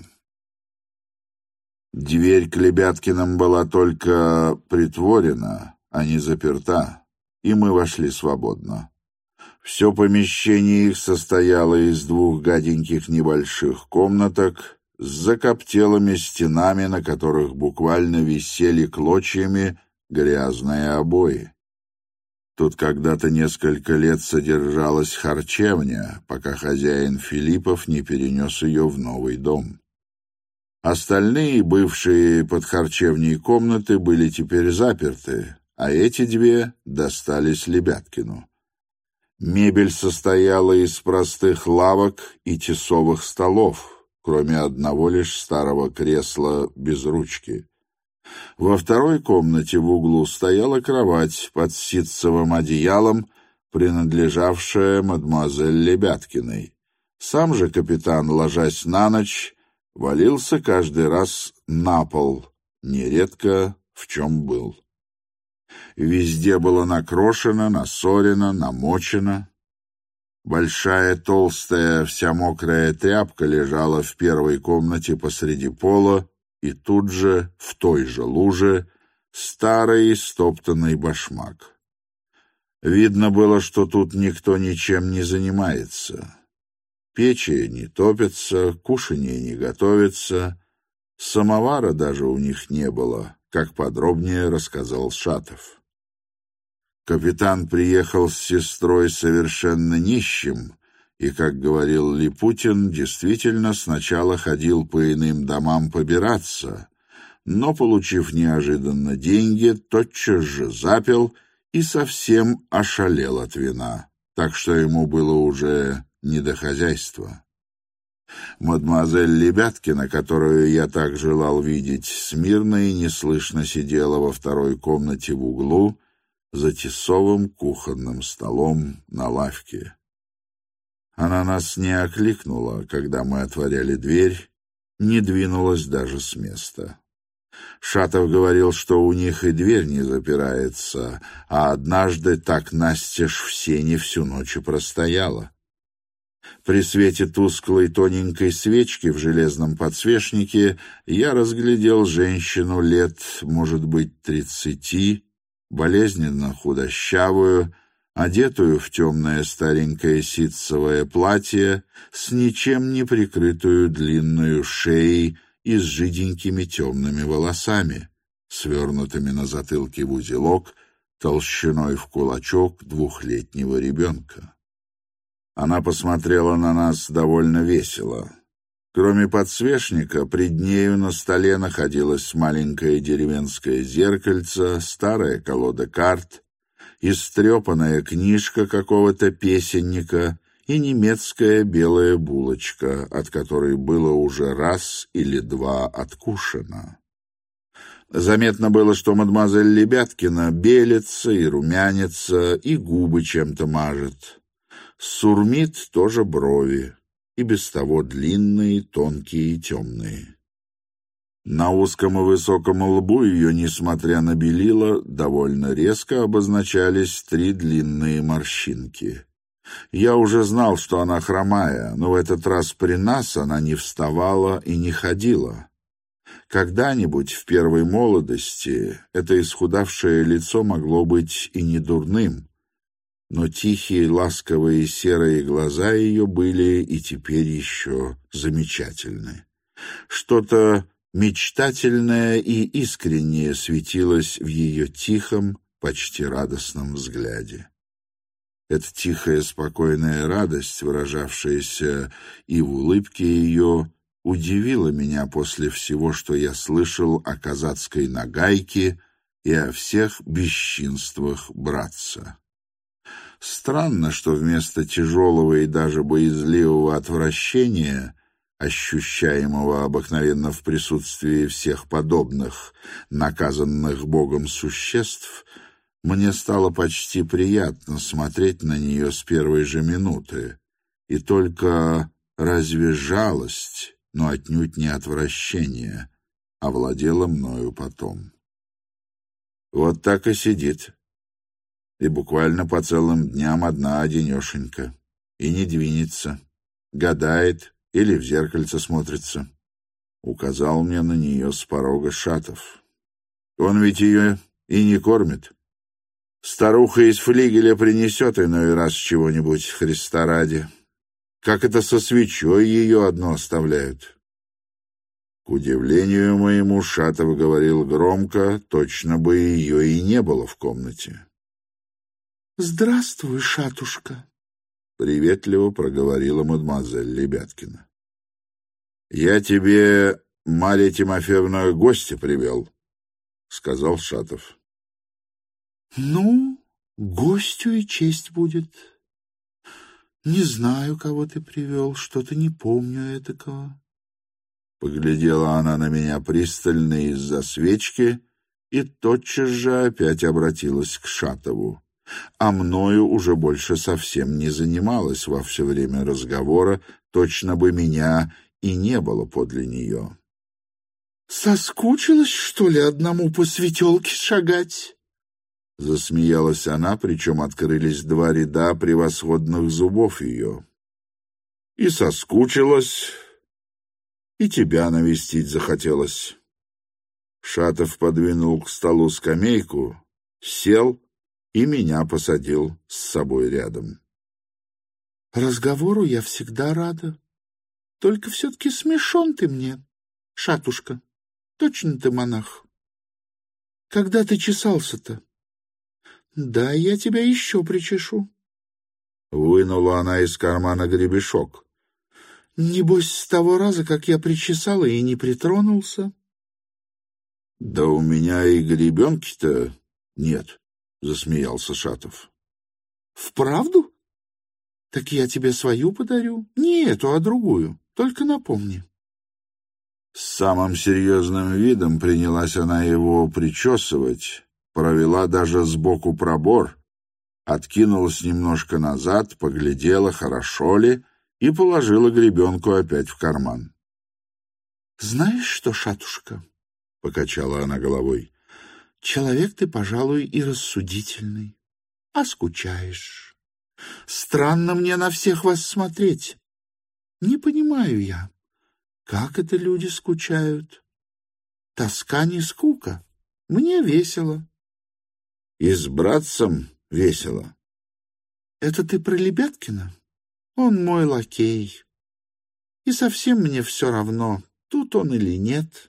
Дверь к Лебяткиным была только притворена, а не заперта, и мы вошли свободно. Все помещение их состояло из двух гаденьких небольших комнаток с закоптелыми стенами, на которых буквально висели клочьями грязные обои. Тут когда-то несколько лет содержалась харчевня, пока хозяин Филиппов не перенес ее в новый дом. Остальные, бывшие под харчевней комнаты, были теперь заперты, а эти две достались Лебяткину. Мебель состояла из простых лавок и тесовых столов, кроме одного лишь старого кресла без ручки. Во второй комнате в углу стояла кровать под ситцевым одеялом, принадлежавшая мадемуазель Лебяткиной. Сам же капитан, ложась на ночь, валился каждый раз на пол, нередко в чем был. Везде было накрошено, насорено, намочено. Большая толстая, вся мокрая тряпка лежала в первой комнате посреди пола, и тут же, в той же луже, старый стоптанный башмак. Видно было, что тут никто ничем не занимается. Печи не топятся, кушанье не готовится, самовара даже у них не было, как подробнее рассказал Шатов. Капитан приехал с сестрой совершенно нищим, и, как говорил Липутин, действительно сначала ходил по иным домам побираться, но, получив неожиданно деньги, тотчас же запил и совсем ошалел от вина, так что ему было уже не до хозяйства. Мадемуазель Лебяткина, которую я так желал видеть, смирно и неслышно сидела во второй комнате в углу за тесовым кухонным столом на лавке. Она нас не окликнула, когда мы отворяли дверь, не двинулась даже с места. Шатов говорил, что у них и дверь не запирается, а однажды так настежь в сене всю ночь и простояла. При свете тусклой тоненькой свечки в железном подсвечнике я разглядел женщину лет, может быть, тридцати, болезненно худощавую, одетую в темное старенькое ситцевое платье с ничем не прикрытую длинную шеей и с жиденькими темными волосами, свернутыми на затылке в узелок, толщиной в кулачок двухлетнего ребенка. Она посмотрела на нас довольно весело. Кроме подсвечника, пред нею на столе находилось маленькое деревенское зеркальце, старая колода карт, истрепанная книжка какого-то песенника и немецкая белая булочка, от которой было уже раз или два откушено. Заметно было, что мадемуазель Лебяткина белится и румянится, и губы чем-то мажет. Сурмит тоже брови, и без того длинные, тонкие и темные. На узком и высоком лбу ее, несмотря на белила, довольно резко обозначались три длинные морщинки. Я уже знал, что она хромая, но в этот раз при нас она не вставала и не ходила. Когда-нибудь в первой молодости это исхудавшее лицо могло быть и не дурным, но тихие, ласковые серые глаза ее были и теперь еще замечательны. Что-то мечтательное и искреннее светилось в ее тихом, почти радостном взгляде. Эта тихая, спокойная радость, выражавшаяся и в улыбке ее, удивила меня после всего, что я слышал о казацкой нагайке и о всех бесчинствах братца. Странно, что вместо тяжелого и даже боязливого отвращения, ощущаемого обыкновенно в присутствии всех подобных, наказанных Богом существ, мне стало почти приятно смотреть на нее с первой же минуты, и только разве жалость, но отнюдь не отвращение, овладела мною потом. Вот так и сидит, и буквально по целым дням одна-одинешенька, и не двинется, гадает или в зеркальце смотрится. Указал мне на нее с порога Шатов. Он ведь ее и не кормит. Старуха из флигеля принесет иной раз чего-нибудь, Христа ради. Как это со свечой ее одно оставляют. К удивлению моему, Шатов говорил громко, точно бы ее и не было в комнате. «Здравствуй, Шатушка», — приветливо проговорила мадемуазель Лебяткина. «Я тебе, Марья Тимофеевна, гостя привел», — сказал Шатов. «Ну, гостю и честь будет. Не знаю, кого ты привел, что-то не помню этакого». Поглядела она на меня пристально из-за свечки и тотчас же опять обратилась к Шатову, а мною уже больше совсем не занималась во все время разговора, точно бы меня и не было подле нее. «Соскучилась, что ли, одному по светелке шагать?» Засмеялась она, причем открылись два ряда превосходных зубов ее. «И соскучилась, и тебя навестить захотелось». Шатов подвинул к столу скамейку, сел и меня посадил с собой рядом. «Разговору я всегда рада. Только все-таки смешон ты мне, Шатушка. Точно ты монах. Когда ты чесался-то? Да, я тебя еще причешу». Вынула она из кармана гребешок. «Небось, с того раза, как я причесала и не притронулся?» «Да у меня и гребенки-то нет», — засмеялся Шатов. «Вправду? Так я тебе свою подарю. Не эту, а другую. Только напомни». С самым серьезным видом принялась она его причесывать, провела даже сбоку пробор, откинулась немножко назад, поглядела, хорошо ли, и положила гребенку опять в карман. «Знаешь что, Шатушка?» — покачала она головой. «Человек ты, пожалуй, и рассудительный, а скучаешь. Странно мне на всех вас смотреть. Не понимаю я, как это люди скучают. Тоска не скука, мне весело». «И с братцем весело». «Это ты про Лебяткина? Он мой лакей. И совсем мне все равно, тут он или нет.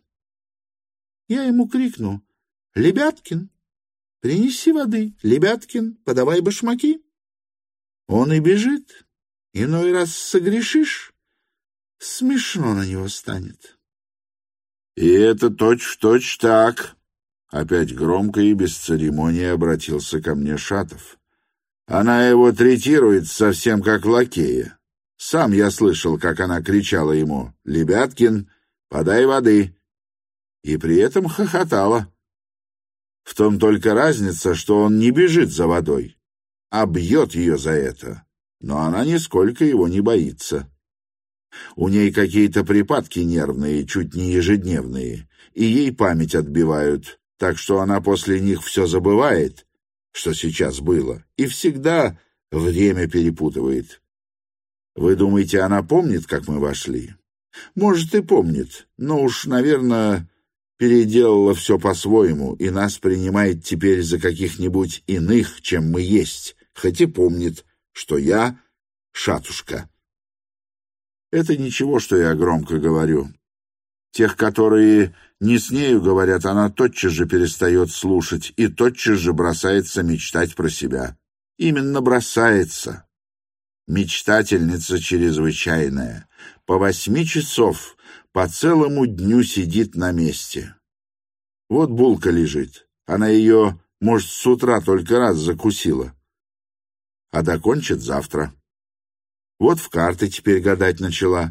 Я ему крикну: «Лебяткин, принеси воды! Лебяткин, подавай башмаки!» Он и бежит. Иной раз согрешишь, смешно на него станет». «И это точь-в-точь так!» Опять громко и без церемонии обратился ко мне Шатов. «Она его третирует совсем как лакея. Сам я слышал, как она кричала ему: «Лебяткин, подай воды!» И при этом хохотала. В том только разница, что он не бежит за водой, а бьет ее за это, но она нисколько его не боится. У ней какие-то припадки нервные, чуть не ежедневные, и ей память отбивают, так что она после них все забывает, что сейчас было, и всегда время перепутывает. Вы думаете, она помнит, как мы вошли? Может, и помнит, но уж, наверное, переделала все по-своему и нас принимает теперь за каких-нибудь иных, чем мы есть, хоть и помнит, что я Шатушка. Это ничего, что я громко говорю. Тех, которые не с нею говорят, она тотчас же перестает слушать и тотчас же бросается мечтать про себя. Именно бросается. Мечтательница чрезвычайная. По восьми часов, по целому дню сидит на месте. Вот булка лежит. Она ее, может, с утра только раз закусила. А докончит завтра. Вот в карты теперь гадать начала.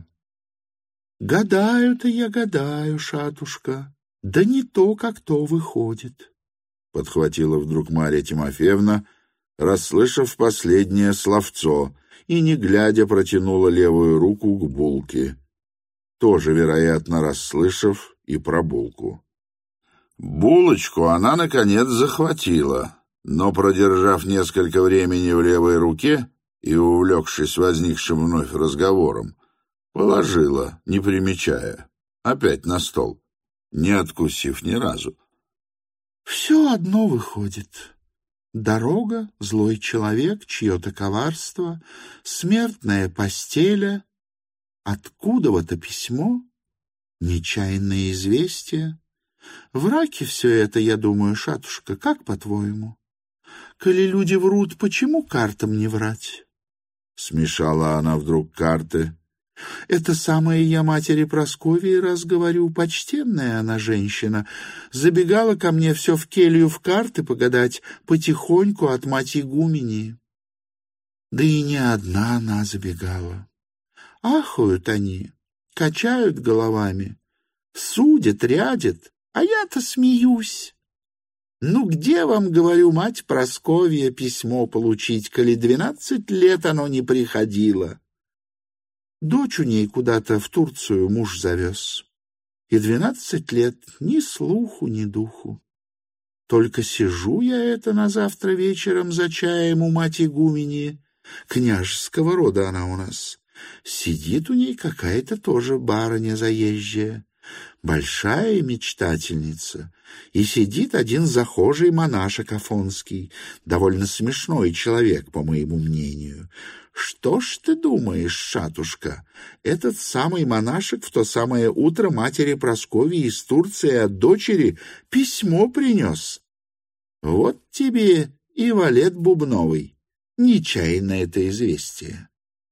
«Гадаю-то я гадаю, шатушка, да не то, как то выходит», — подхватила вдруг Марья Тимофеевна, расслышав последнее словцо, и, не глядя, протянула левую руку к булке, тоже, вероятно, расслышав и про булку. Булочку она, наконец, захватила, но, продержав несколько времени в левой руке и увлекшись возникшим вновь разговором, положила, не примечая, опять на стол, не откусив ни разу. «Все одно выходит. Дорога, злой человек, чье-то коварство, смертная постеля, откуда-то письмо, нечаянное известие. Враки все это, я думаю, шатушка, как по-твоему? Коли люди врут, почему картам не врать?» Смешала она вдруг карты. «Это самое я матери Прасковьи раз говорю, почтенная она женщина, забегала ко мне все в келью в карты погадать, потихоньку от мать игумени. Да и не одна она забегала. Ахают они, качают головами, судят, рядят, а я-то смеюсь. Ну где вам, говорю, мать Прасковья, письмо получить, коли двенадцать лет оно не приходило?» Дочь у ней куда-то в Турцию муж завез. И двенадцать лет ни слуху, ни духу. Только сижу я это на завтра вечером за чаем у мать игумени. Княжеского рода она у нас. Сидит у ней какая-то тоже барыня заезжая. Большая мечтательница. И сидит один захожий монашек афонский, довольно смешной человек, по моему мнению. Что ж ты думаешь, шатушка, этот самый монашек в то самое утро матери Прасковьи из Турции от дочери письмо принес? Вот тебе и валет бубновый. Нечаянно это известие.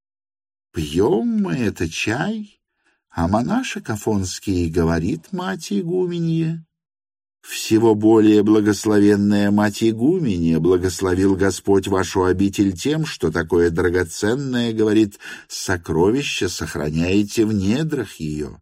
Пьем мы это чай, а монашек афонский говорит мать игуменье: «Всего более благословенная мать игуменья, благословил Господь вашу обитель тем, что такое драгоценное, говорит, сокровище сохраняете в недрах ее».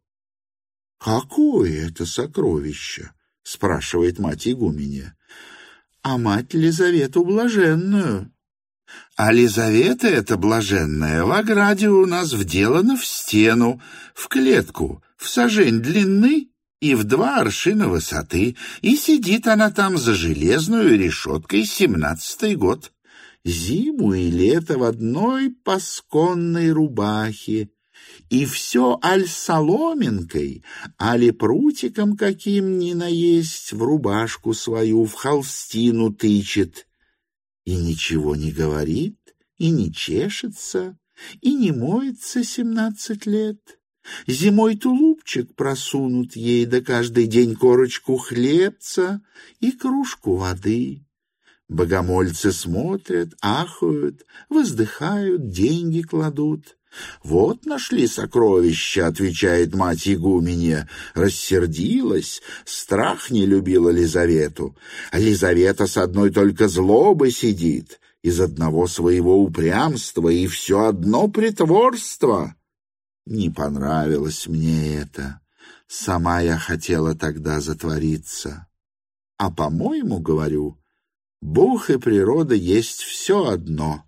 «Какое это сокровище?» — спрашивает мать игуменья. «А мать Лизавету блаженную». «А Лизавета эта блаженная в ограде у нас вделана в стену, в клетку, в сажень длины и в два аршина высоты, и сидит она там за железную решеткой семнадцатый год. Зиму и лето в одной пасконной рубахе, и все аль соломинкой, али прутиком каким ни наесть в рубашку свою, в холстину тычет. И ничего не говорит, и не чешется, и не моется семнадцать лет. Зимой тулупчик просунут ей, да каждый день корочку хлебца и кружку воды. Богомольцы смотрят, ахают, воздыхают, деньги кладут. «Вот нашли сокровища», — отвечает мать игуменья. Рассердилась, страх не любила Лизавету. А Лизавета с одной только злобой сидит, из одного своего упрямства, и все одно притворство. Не понравилось мне это. Сама я хотела тогда затвориться. А, по-моему, говорю, Бог и природа есть все одно.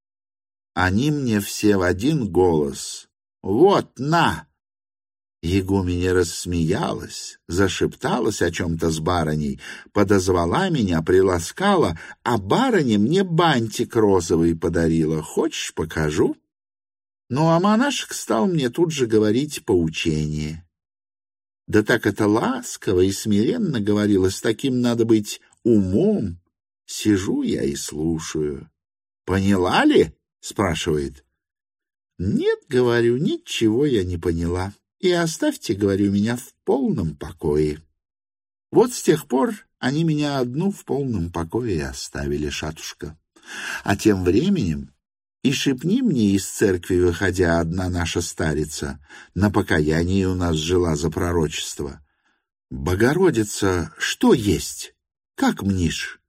Они мне все в один голос: «Вот, на!» Игуменья рассмеялась, зашепталась о чем-то с барыней, подозвала меня, приласкала, а барыня мне бантик розовый подарила. Хочешь, покажу? Ну, а монашек стал мне тут же говорить поучение. Да так это ласково и смиренно говорила, с таким надо быть умом. Сижу я и слушаю. «Поняла ли?» — спрашивает. «Нет, — говорю, — ничего я не поняла. и оставьте, говорю, меня в полном покое. Вот с тех пор они меня одну в полном покое и оставили, шатушка. А тем временем и шепни мне из церкви, выходя, одна наша старица, на покаянии у нас жила за пророчество: Богородица, что есть? Как мнишь?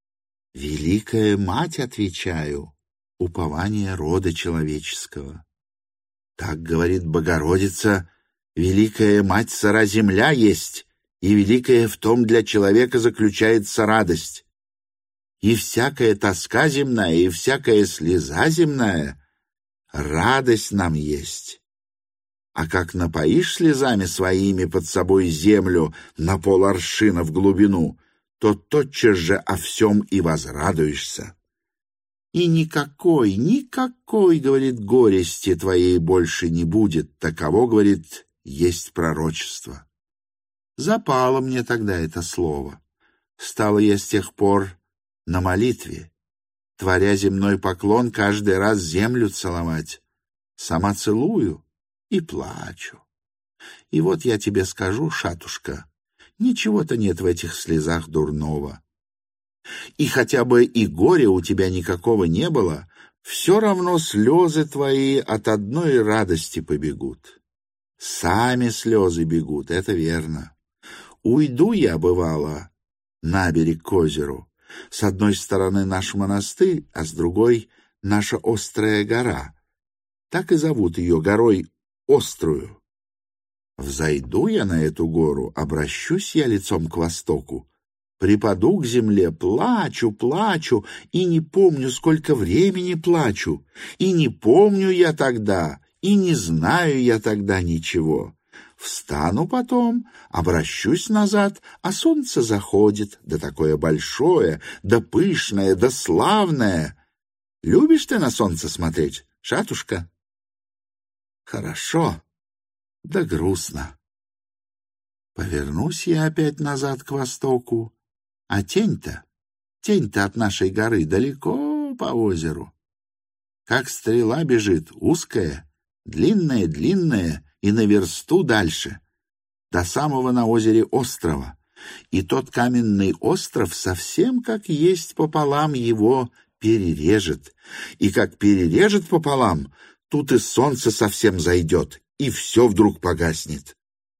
Великая мать, отвечаю, упование рода человеческого. Так, говорит Богородица, великая мать сара земля есть, и великая в том для человека заключается радость. И всякая тоска земная, и всякая слеза земная — радость нам есть. А как напоишь слезами своими под собой землю на поларшина в глубину, то тотчас же о всем и возрадуешься. И никакой, никакой, говорит, горести твоей больше не будет, таково, говорит, есть пророчество. Запало мне тогда это слово. Стала я с тех пор на молитве, творя земной поклон, каждый раз землю целовать. Сама целую и плачу. И вот я тебе скажу, шатушка, ничего-то нет в этих слезах дурного. И хотя бы и горя у тебя никакого не было, все равно слезы твои от одной радости побегут. Сами слезы бегут, это верно. Уйду я, бывало, на берег к озеру. С одной стороны наш монастырь, а с другой — наша острая гора. Так и зовут ее горой Острую. Взойду я на эту гору, обращусь я лицом к востоку, припаду к земле, плачу, плачу, и не помню, сколько времени плачу, и не помню я тогда, и не знаю я тогда ничего. Встану потом, обращусь назад, а солнце заходит, да такое большое, да пышное, да славное. Любишь ты на солнце смотреть, шатушка? Хорошо, да грустно. Повернусь я опять назад к востоку, а тень-то, тень-то от нашей горы далеко по озеру. Как стрела бежит, узкая, длинная-длинная, и на версту дальше, до самого на озере острова. И тот каменный остров совсем как есть пополам его перережет. И как перережет пополам, тут и солнце совсем зайдет, и все вдруг погаснет.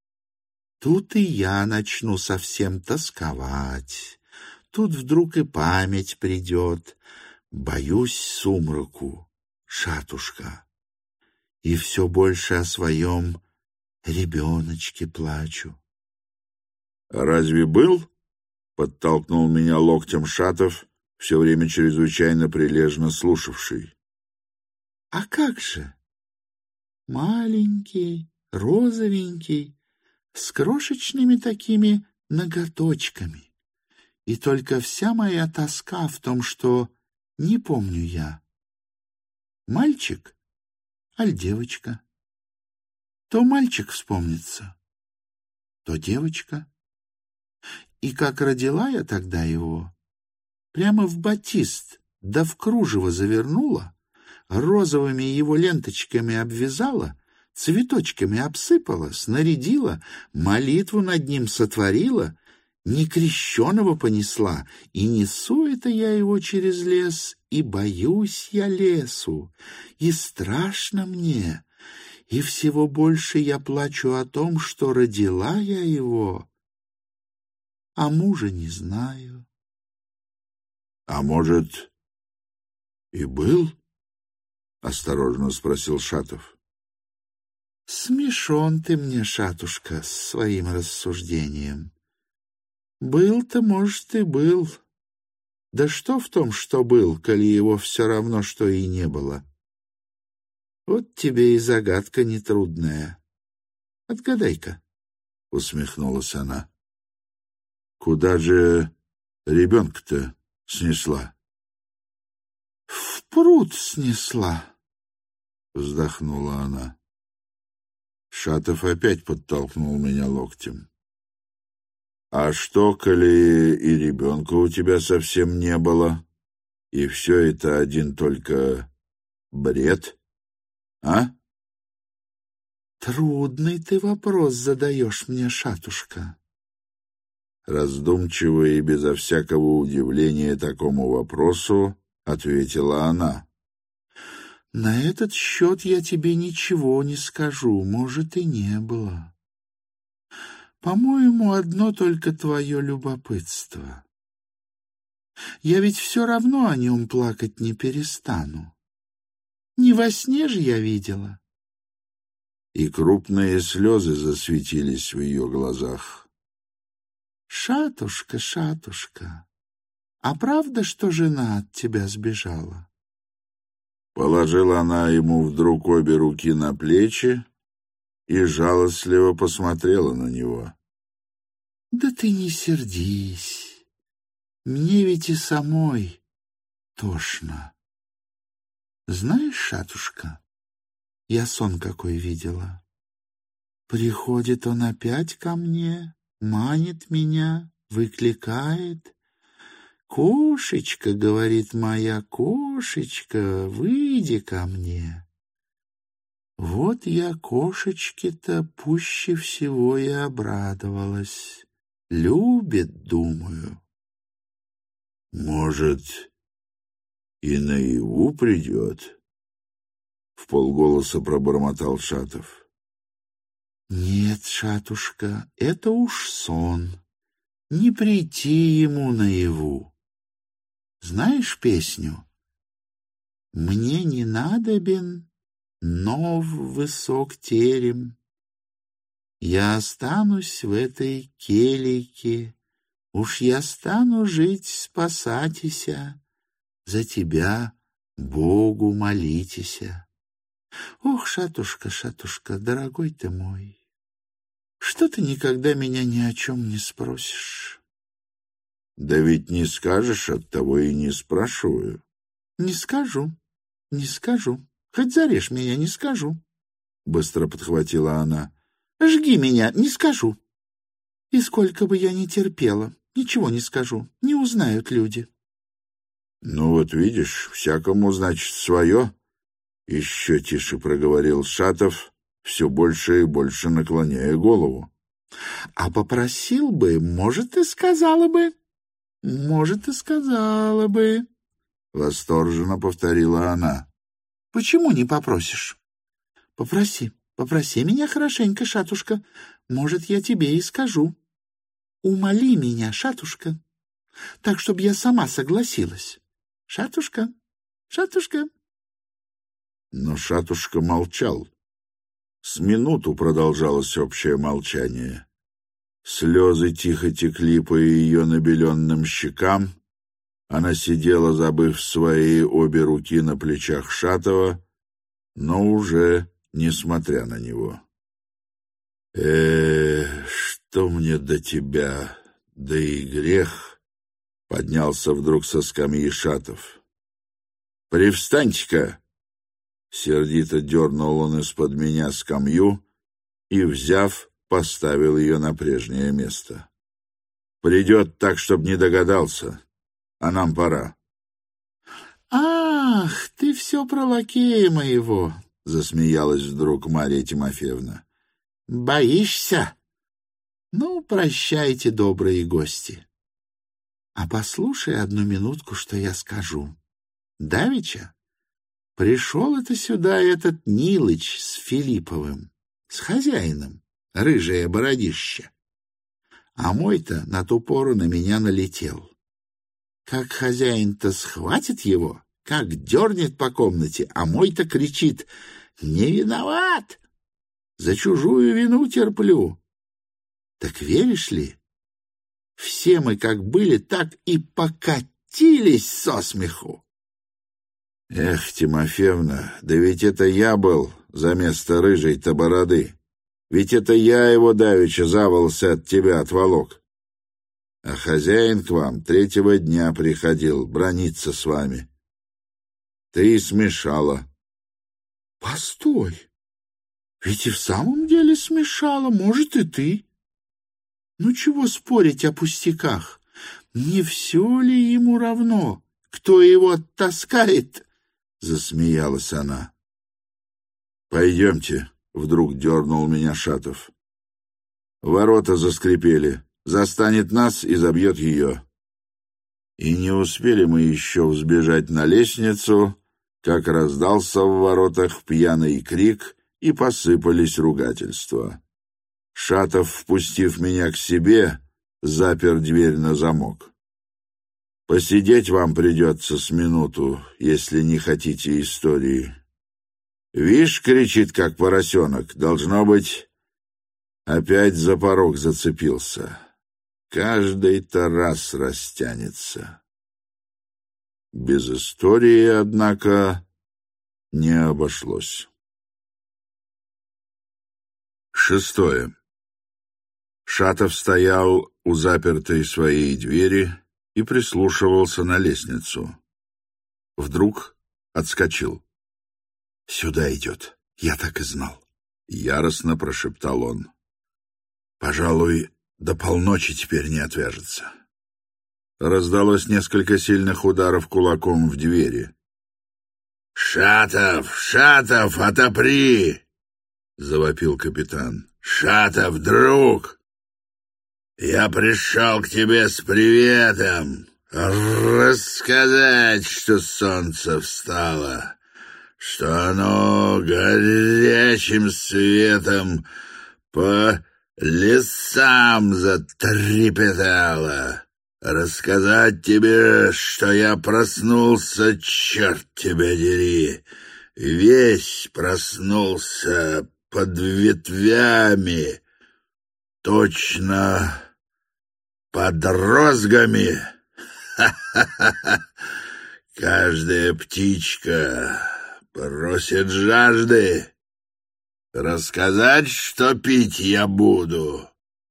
Тут и я начну совсем тосковать. Тут вдруг и память придет. Боюсь сумраку, шатушка. И все больше о своем ребеночке плачу. — А разве был? — подтолкнул меня локтем Шатов, все время чрезвычайно прилежно слушавший. — А как же? Маленький, розовенький, с крошечными такими ноготочками. И только вся моя тоска в том, что не помню я. Мальчик? Аль девочка? То мальчик вспомнится, то девочка. И как родила я тогда его, прямо в батист, да в кружево завернула, розовыми его ленточками обвязала, цветочками обсыпала, снарядила, молитву над ним сотворила, некрещеного понесла, и несу это я его через лес, и боюсь я лесу, и страшно мне, и всего больше я плачу о том, что родила я его, а мужа не знаю. — А может, и был? — осторожно спросил Шатов. — Смешон ты мне, шатушка, с своим рассуждением. Был-то, может, и был. Да что в том, что был, коли его все равно, что и не было? Вот тебе и загадка нетрудная. Отгадай-ка, — усмехнулась она. — Куда же ребенка-то снесла? — В пруд снесла, — вздохнула она. Шатов опять подтолкнул меня локтем. — А что, коли и ребенка у тебя совсем не было, и все это один только бред, а? Трудный ты вопрос задаешь мне, шатушка. Раздумчиво и безо всякого удивления такому вопросу ответила она. На этот счет я тебе ничего не скажу, может, и не было. По-моему, одно только твое любопытство. Я ведь все равно о нем плакать не перестану. Не во сне же я видела. И крупные слезы засветились в ее глазах. Шатушка, шатушка, а правда, что жена от тебя сбежала? Положила она ему вдруг обе руки на плечи и жалостливо посмотрела на него. Да ты не сердись. Мне ведь и самой тошно. Знаешь, шатушка, я сон какой видела. Приходит он опять ко мне, манит меня, выкликает. «Кошечка, — говорит моя кошечка, — выйди ко мне». Вот я кошечке-то пуще всего и обрадовалась. Любит, думаю. Может, и наяву придет? Вполголоса пробормотал Шатов. Нет, шатушка, это уж сон. Не прийти ему наяву. Знаешь песню? Мне не надобен нов высок терем. Я останусь в этой келейке, уж я стану жить, спасатися, за тебя, Богу, молитеся. Ох, шатушка, шатушка, дорогой ты мой, что ты никогда меня ни о чем не спросишь? Да ведь не скажешь, оттого и не спрашиваю. Не скажу, не скажу, хоть зарежь меня, не скажу. Быстро подхватила она. Жги меня, не скажу. И сколько бы я ни терпела, ничего не скажу, не узнают люди. Ну вот видишь, всякому, значит, свое. Еще тише проговорил Шатов, все больше и больше наклоняя голову. А попросил бы, может, и сказала бы. Может, и сказала бы. Восторженно повторила она. Почему не попросишь? Попроси, попроси меня хорошенько, шатушка. Может, я тебе и скажу. Умоли меня, шатушка, так, чтобы я сама согласилась. Шатушка, шатушка. Но Шатушка молчал. С минуту продолжалось общее молчание. Слезы тихо текли по ее набеленным щекам. Она сидела, забыв свои обе руки на плечах Шатова, но уже не смотря на него. «Э, что мне до тебя, да и грех!» — поднялся вдруг со скамьи Шатов. «Привстаньте-ка!» Сердито дернул он из-под меня скамью и, взяв, поставил ее на прежнее место. «Придет так, чтоб не догадался, а нам пора». «Ах, ты все про лакея моего!» — засмеялась вдруг Марья Тимофеевна. «Боишься? Ну, прощайте, добрые гости. А послушай одну минутку, что я скажу. Давеча пришел это сюда этот Нилыч с Филипповым, с хозяином, рыжее бородище. А мой-то на ту пору на меня налетел. Как хозяин-то схватит его, как дернет по комнате, а мой-то кричит: «Не виноват! За чужую вину терплю». Так веришь ли? Все мы как были, так и покатились со смеху. «Эх, Тимофеевна, да ведь это я был за место рыжей-то бороды. Ведь это я его давеча за волосы от тебя отволок. А хозяин к вам третьего дня приходил браниться с вами. Ты и смешала». «Постой, ведь и в самом деле смешала, может, и ты. Ну чего спорить о пустяках? Не все ли ему равно, кто его оттаскает?» — засмеялась она. «Пойдемте, вдруг дернул меня Шатов. Ворота заскрипели. Застанет нас и забьет ее. И не успели мы еще взбежать на лестницу, как раздался в воротах пьяный крик, и посыпались ругательства. Шатов, впустив меня к себе, запер дверь на замок. Посидеть вам придется с минуту, если не хотите истории. Вишь, кричит, как поросенок. Должно быть, опять за порог зацепился. Каждый-то раз растянется. Без истории, однако, не обошлось. Шестое. Шатов стоял у запертой своей двери и прислушивался на лестницу. Вдруг отскочил. «Сюда идет, я так и знал», — яростно прошептал он. «Пожалуй, до полночи теперь не отвяжется». Раздалось несколько сильных ударов кулаком в двери. «Шатов! Шатов, отопри!» — завопил капитан. «Шатов, друг! Я пришел к тебе с приветом, рассказать, что солнце встало, что оно горячим светом по лесам затрепетало, рассказать тебе, что я проснулся, черт тебя дери, весь проснулся под ветвями, точно под розгами. Ха-ха-ха! Каждая птичка просит жажды. Рассказать, что пить я буду.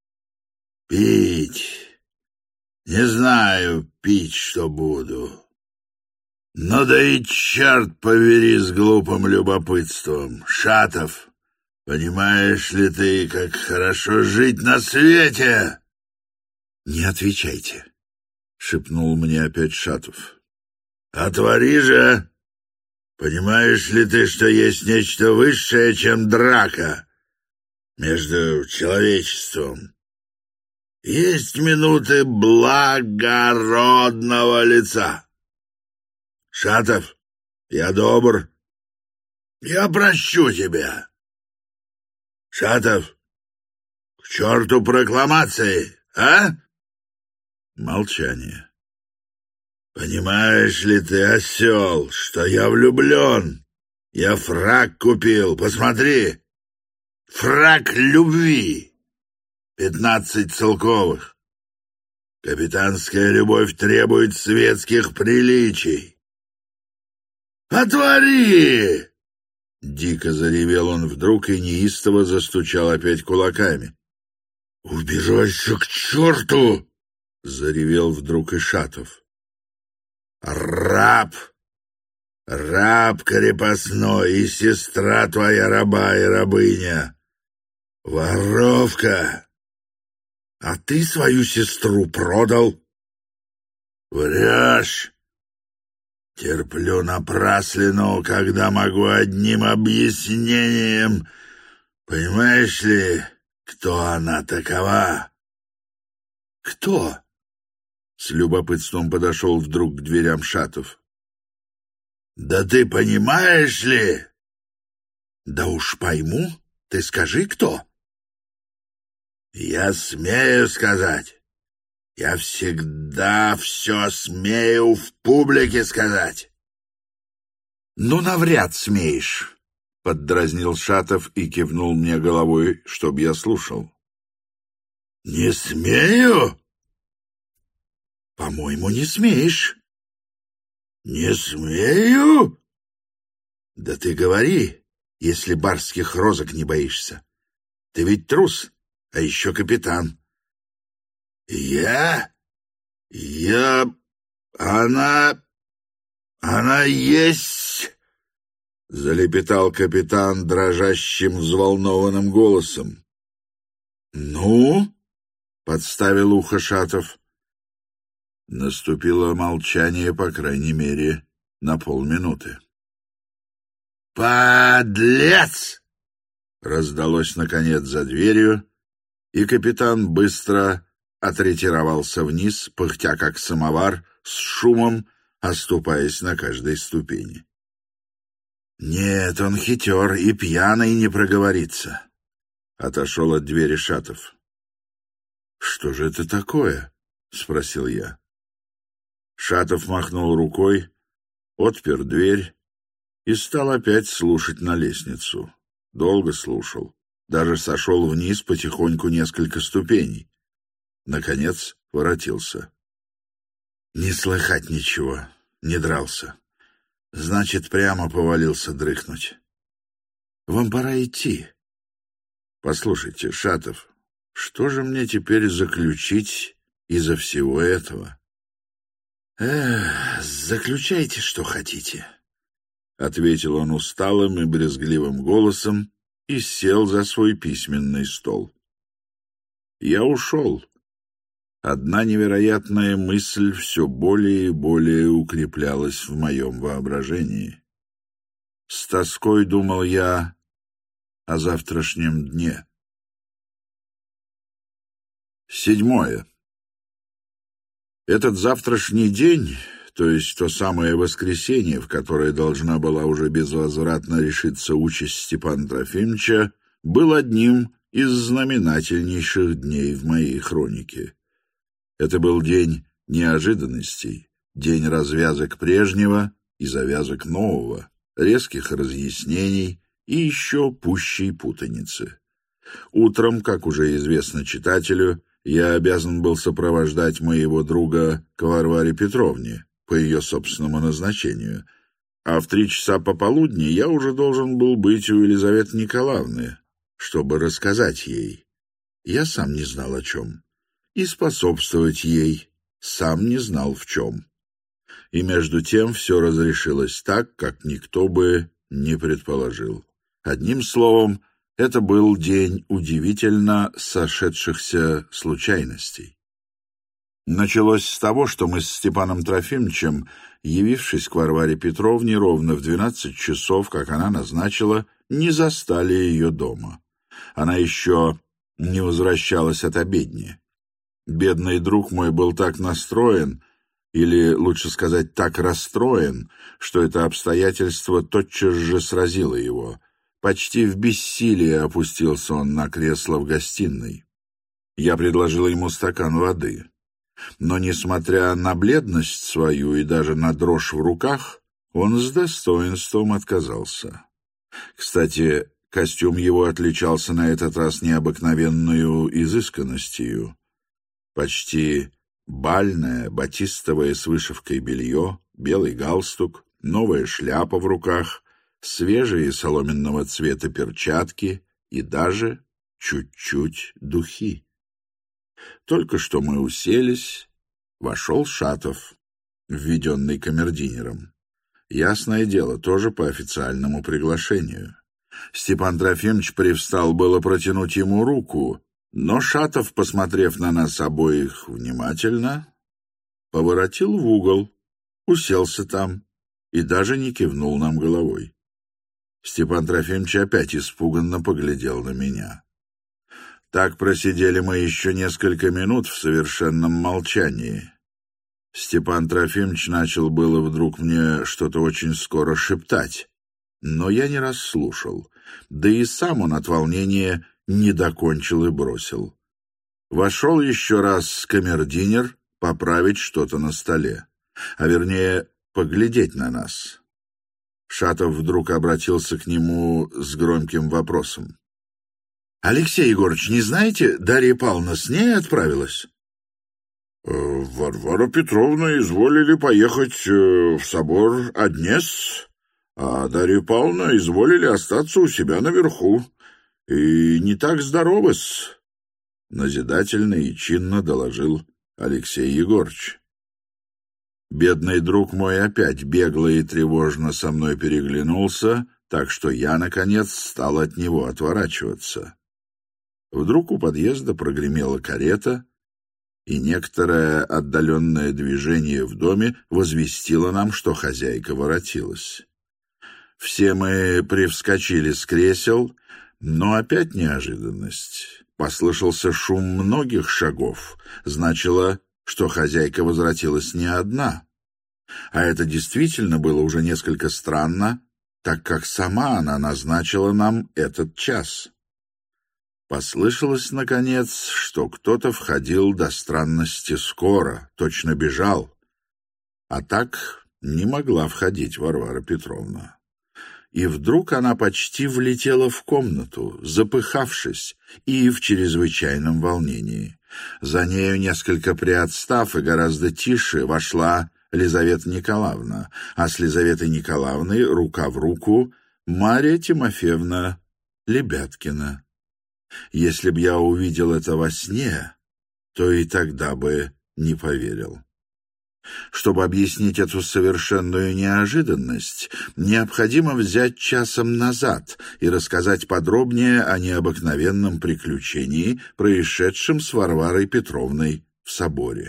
Пить. Не знаю, пить что буду. Ну да и черт повери с глупым любопытством. Шатов, понимаешь ли ты, как хорошо жить на свете? Не отвечайте, шепнул мне опять Шатов. Отвори же. Понимаешь ли ты, что есть нечто высшее, чем драка между человечеством? Есть минуты благородного лица. Шатов, я добр. Я прощу тебя. Шатов, к черту прокламации, а? Молчание. Понимаешь ли ты, осел, что я влюблен? Я фрак купил, посмотри. Фрак любви. Пятнадцать целковых. Капитанская любовь требует светских приличий. «Отвори!» Дико заревел он вдруг и неистово застучал опять кулаками. «Убежайся к черту!» — заревел вдруг и Шатов. «Раб! Раб крепостной и сестра твоя раба и рабыня! Воровка! А ты свою сестру продал? Врешь! Терплю напраслину, когда могу одним объяснением. Понимаешь ли, кто она такова?» «Кто?» — с любопытством подошел вдруг к дверям Шатов. «Да ты понимаешь ли?» «Да уж пойму. Ты скажи, кто?» «Я смею сказать. Я всегда все смею в публике сказать». «Ну, навряд смеешь», — поддразнил Шатов и кивнул мне головой, чтоб я слушал. «Не смею?» «По-моему, не смеешь». «Не смею?» «Да ты говори, если барских розок не боишься. Ты ведь трус, а еще капитан». «Я? Я... Она... Она есть...» — залепетал капитан дрожащим, взволнованным голосом. «Ну?» — подставил ухо Шатов. Наступило молчание, по крайней мере, на полминуты. «Подлец!» — раздалось, наконец, за дверью, и капитан быстро отретировался вниз, пыхтя как самовар, с шумом, оступаясь на каждой ступени. «Нет, он хитер и пьяный не проговорится», — отошел от двери Шатов. «Что же это такое?» — спросил я. Шатов махнул рукой, отпер дверь и стал опять слушать на лестницу. Долго слушал, даже сошел вниз потихоньку несколько ступеней. Наконец воротился. Не слыхать ничего, не дрался. Значит, прямо повалился дрыхнуть. Вам пора идти. Послушайте, Шатов, что же мне теперь заключить из-за всего этого? Эх, заключайте, что хотите, — ответил он усталым и брезгливым голосом и сел за свой письменный стол. Я ушел. Одна невероятная мысль все более и более укреплялась в моем воображении. С тоской думал я о завтрашнем дне. Седьмое. Этот завтрашний день, то есть то самое воскресенье, в которое должна была уже безвозвратно решиться участь Степана Трофимовича, был одним из знаменательнейших дней в моей хронике. Это был день неожиданностей, день развязок прежнего и завязок нового, резких разъяснений и еще пущей путаницы. Утром, как уже известно читателю, я обязан был сопровождать моего друга к Варваре Петровне по ее собственному назначению, а в три часа пополудни я уже должен был быть у Елизаветы Николаевны, чтобы рассказать ей, я сам не знал о чем, и способствовать ей, сам не знал в чем. И между тем все разрешилось так, как никто бы не предположил. Одним словом, это был день удивительно сошедшихся случайностей. Началось с того, что мы с Степаном Трофимовичем, явившись к Варваре Петровне ровно в двенадцать часов, как она назначила, не застали ее дома. Она еще не возвращалась от обедни. Бедный друг мой был так настроен, или, лучше сказать, так расстроен, что это обстоятельство тотчас же сразило его. Почти в бессилии опустился он на кресло в гостиной. Я предложил ему стакан воды. Но, несмотря на бледность свою и даже на дрожь в руках, он с достоинством отказался. Кстати, костюм его отличался на этот раз необыкновенную изысканностью. Почти бальное, батистовое с вышивкой белье, белый галстук, новая шляпа в руках, свежие соломенного цвета перчатки и даже чуть-чуть духи. Только что мы уселись, вошел Шатов, введенный камердинером. Ясное дело, тоже по официальному приглашению. Степан Трофимович привстал было протянуть ему руку, но Шатов, посмотрев на нас обоих внимательно, поворотил в угол, уселся там и даже не кивнул нам головой. Степан Трофимович опять испуганно поглядел на меня. Так просидели мы еще несколько минут в совершенном молчании. Степан Трофимович начал было вдруг мне что-то очень скоро шептать, но я не расслушал, да и сам он от волнения не докончил и бросил. Вошел еще раз камердинер поправить что-то на столе, а вернее поглядеть на нас. Шатов вдруг обратился к нему с громким вопросом. — Алексей Егорыч, не знаете, Дарья Павловна с ней отправилась? — Варвара Петровна изволили поехать в собор однес, а Дарью Павловна изволили остаться у себя наверху. И не так здоровы-с, — назидательно и чинно доложил Алексей Егорыч. Бедный друг мой опять бегло и тревожно со мной переглянулся, так что я, наконец, стал от него отворачиваться. Вдруг у подъезда прогремела карета, и некоторое отдаленное движение в доме возвестило нам, что хозяйка воротилась. Все мы привскочили с кресел, Но опять неожиданность. Послышался шум многих шагов. Значило, что хозяйка возвратилась не одна. А это действительно было уже несколько странно, так как сама она назначила нам этот час. Послышалось, наконец, что кто-то входил до странности скоро, точно бежал. А так не могла входить Варвара Петровна. И вдруг она почти влетела в комнату, запыхавшись и в чрезвычайном волнении. За нею, несколько приотстав и гораздо тише, вошла Лизавета Николаевна, а с Лизаветой Николаевной рука в руку Марья Тимофеевна Лебяткина. Если б я увидел это во сне, то и тогда бы не поверил. Чтобы объяснить эту совершенную неожиданность, необходимо взять часом назад и рассказать подробнее о необыкновенном приключении, происшедшем с Варварой Петровной в соборе.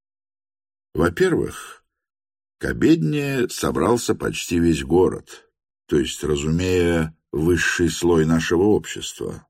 Во-первых, к обедне собрался почти весь город, то есть, разумея, высший слой нашего общества.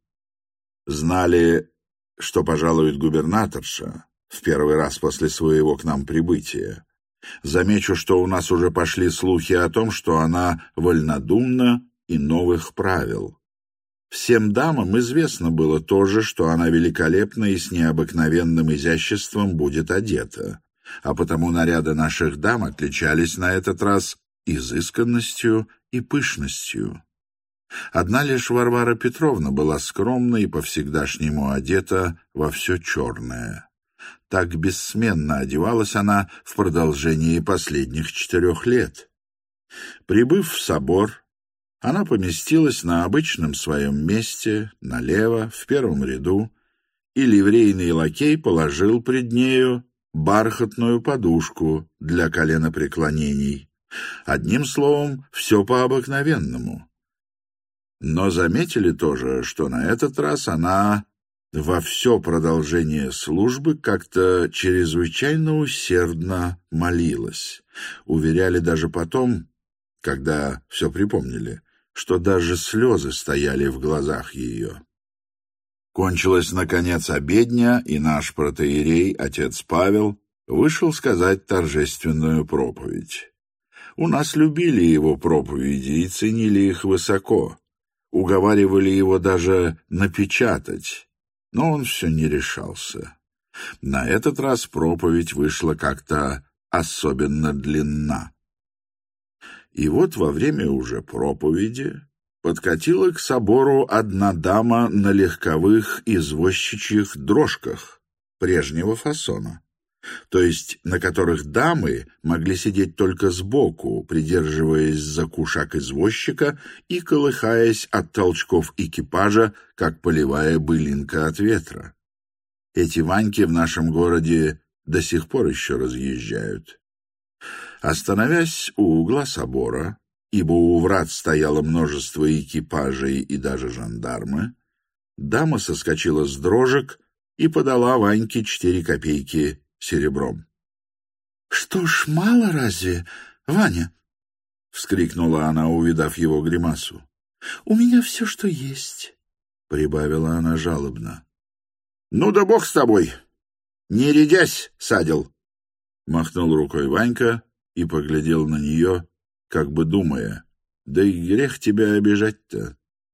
Знали, что пожалует губернаторша в первый раз после своего к нам прибытия. Замечу, что у нас уже пошли слухи о том, что она вольнодумна и новых правил. Всем дамам известно было тоже, что она великолепно и с необыкновенным изяществом будет одета, а потому наряды наших дам отличались на этот раз изысканностью и пышностью. Одна лишь Варвара Петровна была скромна и по-всегдашнему одета во все черное. Так бессменно одевалась она в продолжении последних четырех лет. Прибыв в собор, она поместилась на обычном своем месте, налево, в первом ряду, и ливрейный лакей положил пред нею бархатную подушку для коленопреклонений. Одним словом, все по-обыкновенному. Но заметили тоже, что на этот раз она во все продолжение службы как-то чрезвычайно усердно молилась. Уверяли даже потом, когда все припомнили, что даже слезы стояли в глазах ее. Кончилась, наконец, обедня, и наш протоиерей, отец Павел, вышел сказать торжественную проповедь. У нас любили его проповеди и ценили их высоко. Уговаривали его даже напечатать, но он все не решался. На этот раз проповедь вышла как-то особенно длинна. И вот во время уже проповеди подкатила к собору одна дама на легковых извозчичьих дрожках прежнего фасона, то есть на которых дамы могли сидеть только сбоку, придерживаясь за кушак извозчика и колыхаясь от толчков экипажа, как полевая былинка от ветра. Эти ваньки в нашем городе до сих пор еще разъезжают. Остановясь у угла собора, ибо у врат стояло множество экипажей и даже жандармы, дама соскочила с дрожек и подала Ваньке четыре копейки серебром. — Что ж, мало разве, Ваня? — вскрикнула она, увидав его гримасу. — У меня все, что есть, — прибавила она жалобно. — Ну да бог с тобой! Не рядясь, садил! — махнул рукой Ванька и поглядел на нее, как бы думая, да и грех тебя обижать-то.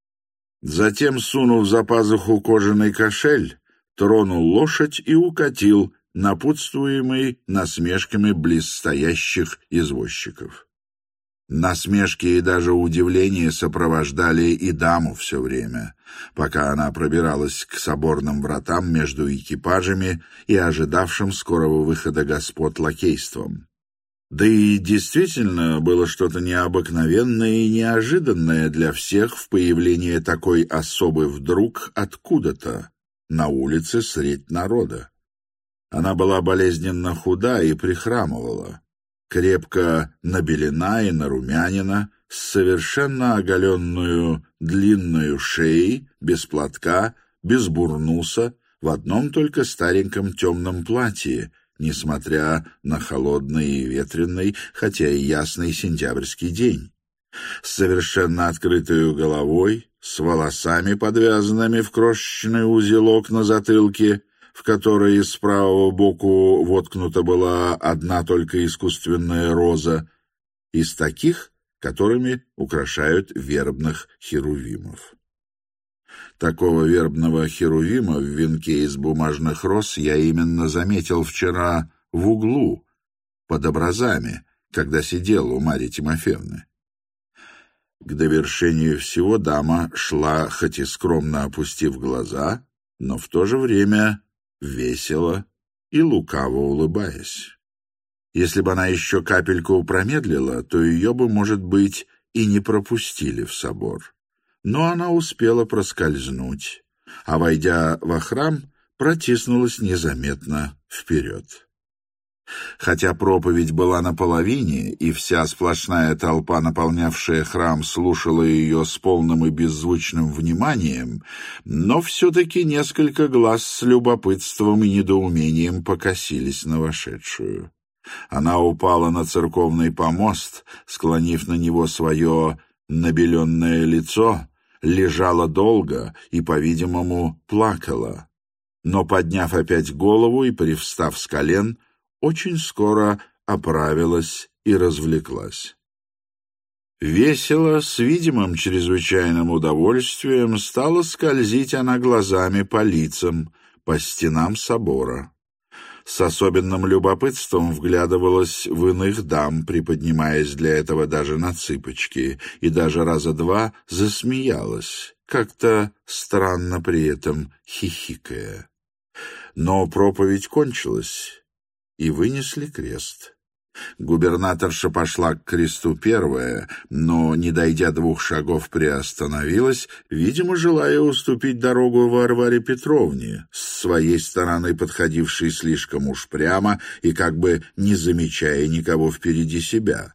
Затем, сунув за пазуху кожаный кошель, тронул лошадь и укатил, напутствуемый насмешками близстоящих извозчиков. Насмешки и даже удивление сопровождали и даму все время, пока она пробиралась к соборным вратам между экипажами и ожидавшим скорого выхода господ лакейством. Да и действительно было что-то необыкновенное и неожиданное для всех в появлении такой особы вдруг откуда-то, на улице средь народа. Она была болезненно худа и прихрамывала, крепко набелена и нарумянина, с совершенно оголенную длинную шеей, без платка, без бурнуса, в одном только стареньком темном платье, несмотря на холодный и ветреный, хотя и ясный сентябрьский день. с совершенно открытой головой, с волосами, подвязанными в крошечный узелок на затылке, в который с правого боку воткнута была одна только искусственная роза, из таких, которыми украшают вербных херувимов. Такого вербного херувима в венке из бумажных роз я именно заметил вчера в углу, под образами, когда сидел у Марьи Тимофеевны. К довершению всего дама шла, хоть и скромно опустив глаза, но в то же время весело и лукаво улыбаясь. Если бы она еще капельку промедлила, то ее бы, может быть, и не пропустили в собор. Но она успела проскользнуть, а, войдя во храм, протиснулась незаметно вперед. Хотя проповедь была наполовине, и вся сплошная толпа, наполнявшая храм, слушала ее с полным и беззвучным вниманием, но все-таки несколько глаз с любопытством и недоумением покосились на вошедшую. Она упала на церковный помост, склонив на него свое набеленное лицо, лежала долго и, по-видимому, плакала. Но, подняв опять голову и привстав с колен, очень скоро оправилась и развлеклась. Весело, с видимым чрезвычайным удовольствием, стала скользить она глазами по лицам, по стенам собора. С особенным любопытством вглядывалась в иных дам, приподнимаясь для этого даже на цыпочки, и даже раза два засмеялась, как-то странно при этом хихикая. Но проповедь кончилась, и вынесли крест. Губернаторша пошла к кресту первая, но, не дойдя двух шагов, приостановилась, видимо, желая уступить дорогу Варваре Петровне, с своей стороны подходившей слишком уж прямо и как бы не замечая никого впереди себя.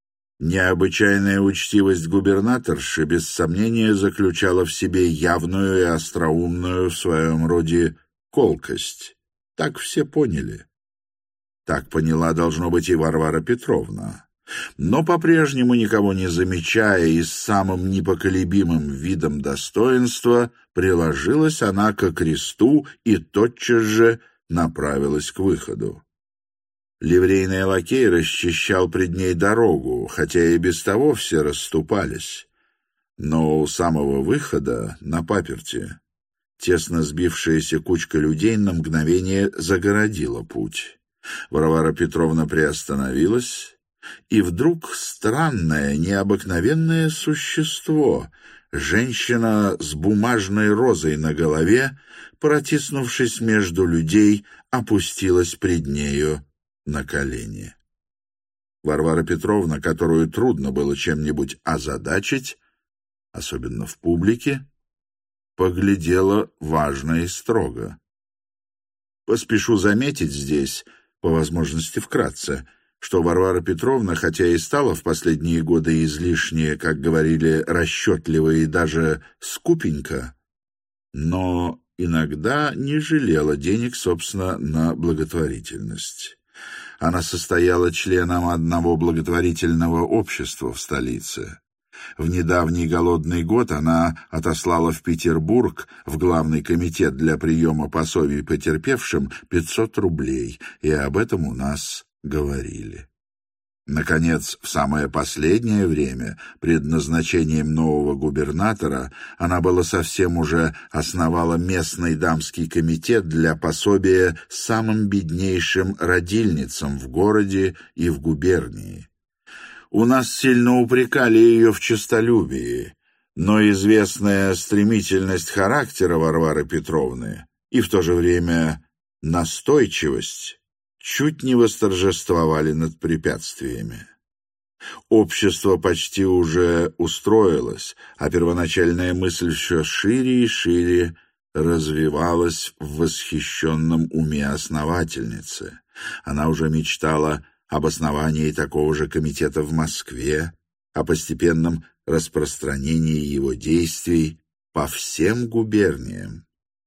Необычайная учтивость губернаторши без сомнения заключала в себе явную и остроумную в своем роде колкость. Так все поняли. Так поняла, должно быть, и Варвара Петровна. Но, по-прежнему никого не замечая и с самым непоколебимым видом достоинства, приложилась она ко кресту и тотчас же направилась к выходу. Ливрейный лакей расчищал пред ней дорогу, хотя и без того все расступались. Но у самого выхода, на паперти, тесно сбившаяся кучка людей на мгновение загородила путь. Варвара Петровна приостановилась, и вдруг странное, необыкновенное существо, женщина с бумажной розой на голове, протиснувшись между людей, опустилась пред нею на колени. Варвара Петровна, которую трудно было чем-нибудь озадачить, особенно в публике, поглядела важно и строго. Поспешу заметить здесь, по возможности вкратце, что Варвара Петровна, хотя и стала в последние годы излишне, как говорили, расчетлива и даже скупенька, но иногда не жалела денег, собственно, на благотворительность. Она состояла членом одного благотворительного общества в столице. В недавний голодный год она отослала в Петербург в главный комитет для приема пособий потерпевшим пятьсот рублей, и об этом у нас говорили. Наконец, в самое последнее время, пред назначением нового губернатора, она была совсем уже основала местный дамский комитет для пособия самым беднейшим родильницам в городе и в губернии. У нас сильно упрекали ее в честолюбии, но известная стремительность характера Варвары Петровны и в то же время настойчивость чуть не восторжествовали над препятствиями. Общество почти уже устроилось, а первоначальная мысль все шире и шире развивалась в восхищенном уме основательницы. Она уже мечтала об основании такого же комитета в Москве, о постепенном распространении его действий по всем губерниям.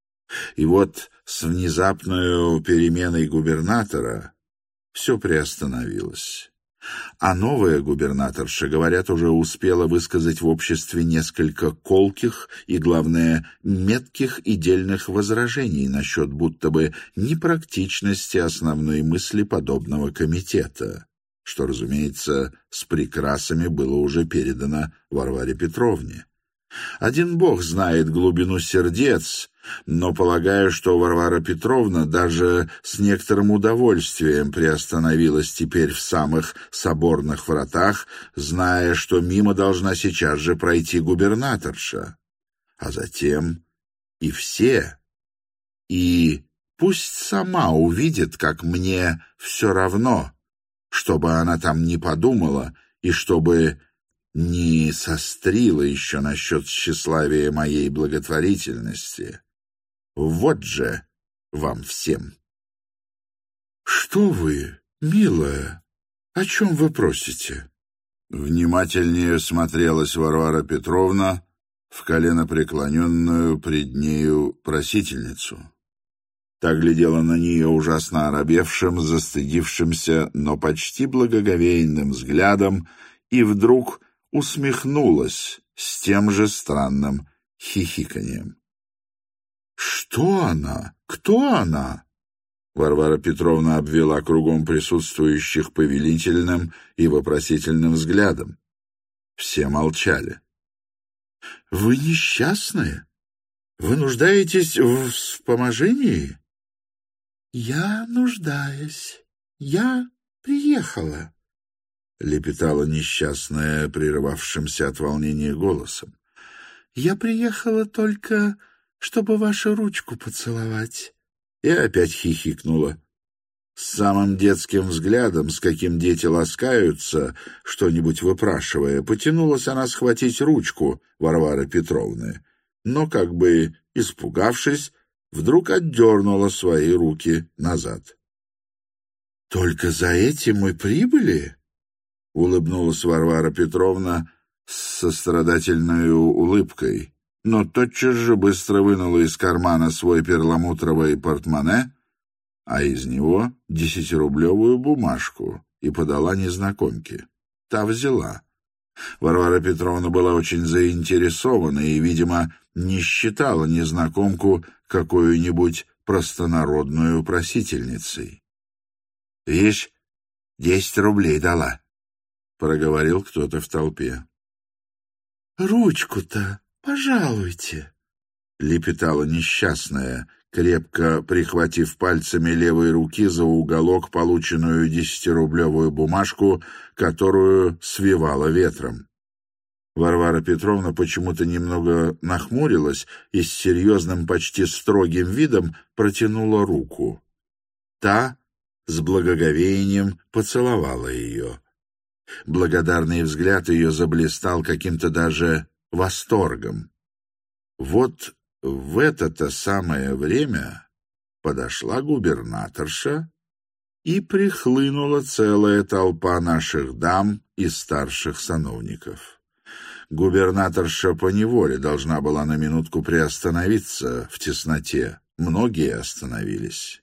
И вот с внезапной переменой губернатора все приостановилось. А новая губернаторша, говорят, уже успела высказать в обществе несколько колких и, главное, метких и дельных возражений насчет будто бы непрактичности основной мысли подобного комитета, что, разумеется, с прикрасами было уже передано Варваре Петровне. Один бог знает глубину сердец, но полагаю, что Варвара Петровна даже с некоторым удовольствием приостановилась теперь в самых соборных вратах, зная, что мимо должна сейчас же пройти губернаторша, а затем и все. И пусть сама увидит, как мне все равно, чтобы она там не подумала и чтобы не сострила еще насчет тщеславия моей благотворительности. Вот же вам всем. — Что вы, милая, о чем вы просите? Внимательнее смотрелась Варвара Петровна в коленопреклоненную пред нею просительницу. Та глядела на нее ужасно оробевшим, застыдившимся, но почти благоговейным взглядом и вдруг усмехнулась с тем же странным хихиканьем. «Что она? Кто она?» Варвара Петровна обвела кругом присутствующих повелительным и вопросительным взглядом. Все молчали. «Вы несчастные? Вы нуждаетесь в вспоможении?» «Я нуждаюсь. Я приехала», — лепетала несчастная, прерывавшимся от волнения голосом. «Я приехала только, чтобы вашу ручку поцеловать». И опять хихикнула. С самым детским взглядом, с каким дети ласкаются, что-нибудь выпрашивая, потянулась она схватить ручку Варвары Петровны, но, как бы испугавшись, вдруг отдернула свои руки назад. «Только за этим мы прибыли?» — улыбнулась Варвара Петровна с сострадательной улыбкой, но тотчас же быстро вынула из кармана свой перламутровый портмоне, а из него десятирублевую бумажку и подала незнакомке. Та взяла. Варвара Петровна была очень заинтересована и, видимо, не считала незнакомку какую-нибудь простонародную просительницей. — Видишь, десять рублей дала, — проговорил кто-то в толпе. — Ручку-то пожалуйте, — лепетала несчастная, крепко прихватив пальцами левой руки за уголок полученную десятирублевую бумажку, которую свивала ветром. Варвара Петровна почему-то немного нахмурилась и с серьезным, почти строгим видом протянула руку. Та с благоговением поцеловала ее. Благодарный взгляд ее заблистал каким-то даже восторгом. Вот в это-то самое время подошла губернаторша, и прихлынула целая толпа наших дам и старших сановников. Губернаторша поневоле должна была на минутку приостановиться в тесноте. Многие остановились.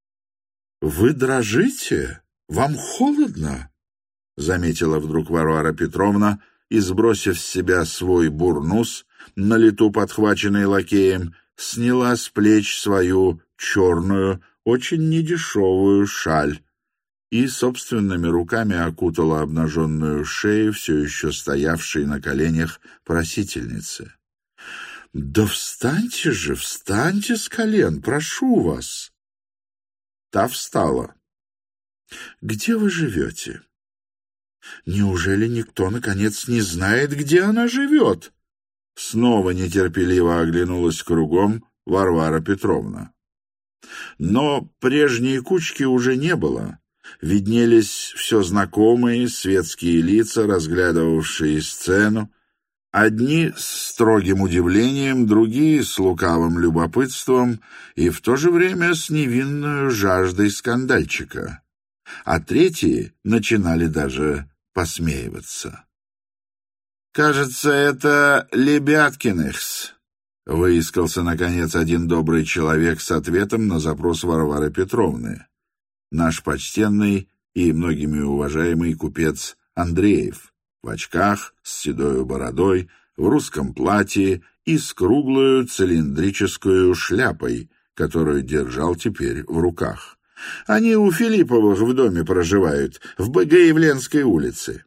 — Вы дрожите? Вам холодно? — заметила вдруг Варвара Петровна и, сбросив с себя свой бурнус, на лету подхваченный лакеем, сняла с плеч свою черную, очень недешевую шаль и собственными руками окутала обнаженную шею все еще стоявшей на коленях просительницы. — Да встаньте же, встаньте с колен, прошу вас! Та встала. — Где вы живете? — Неужели никто, наконец, не знает, где она живет? Снова нетерпеливо оглянулась кругом Варвара Петровна. Но прежней кучки уже не было. Виднелись все знакомые светские лица, разглядывавшие сцену. Одни с строгим удивлением, другие с лукавым любопытством и в то же время с невинной жаждой скандальчика. А третьи начинали даже посмеиваться. «Кажется, это Лебяткиных-с», — выискался, наконец, один добрый человек с ответом на запрос Варвары Петровны. Наш почтенный и многими уважаемый купец Андреев в очках, с седою бородой, в русском платье и с круглую цилиндрическую шляпой, которую держал теперь в руках. Они у Филипповых в доме проживают, в Богоявленской улице.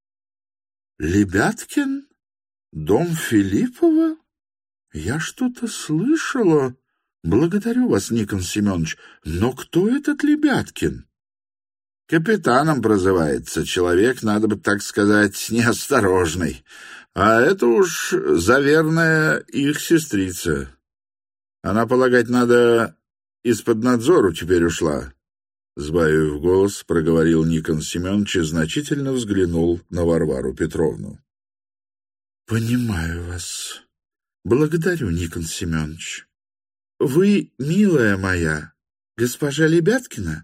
Лебяткин? Дом Филиппова? Я что-то слышала. Благодарю вас, Никон Семенович. Но кто этот Лебяткин? Капитаном прозывается. Человек, надо бы так сказать, неосторожный. А это уж заверная их сестрица. Она, полагать, надо, из-под надзору теперь ушла. Сбавив голос, проговорил Никон Семенович и значительно взглянул на Варвару Петровну. Понимаю вас. Благодарю, Никон Семенович. Вы, милая моя, госпожа Лебяткина?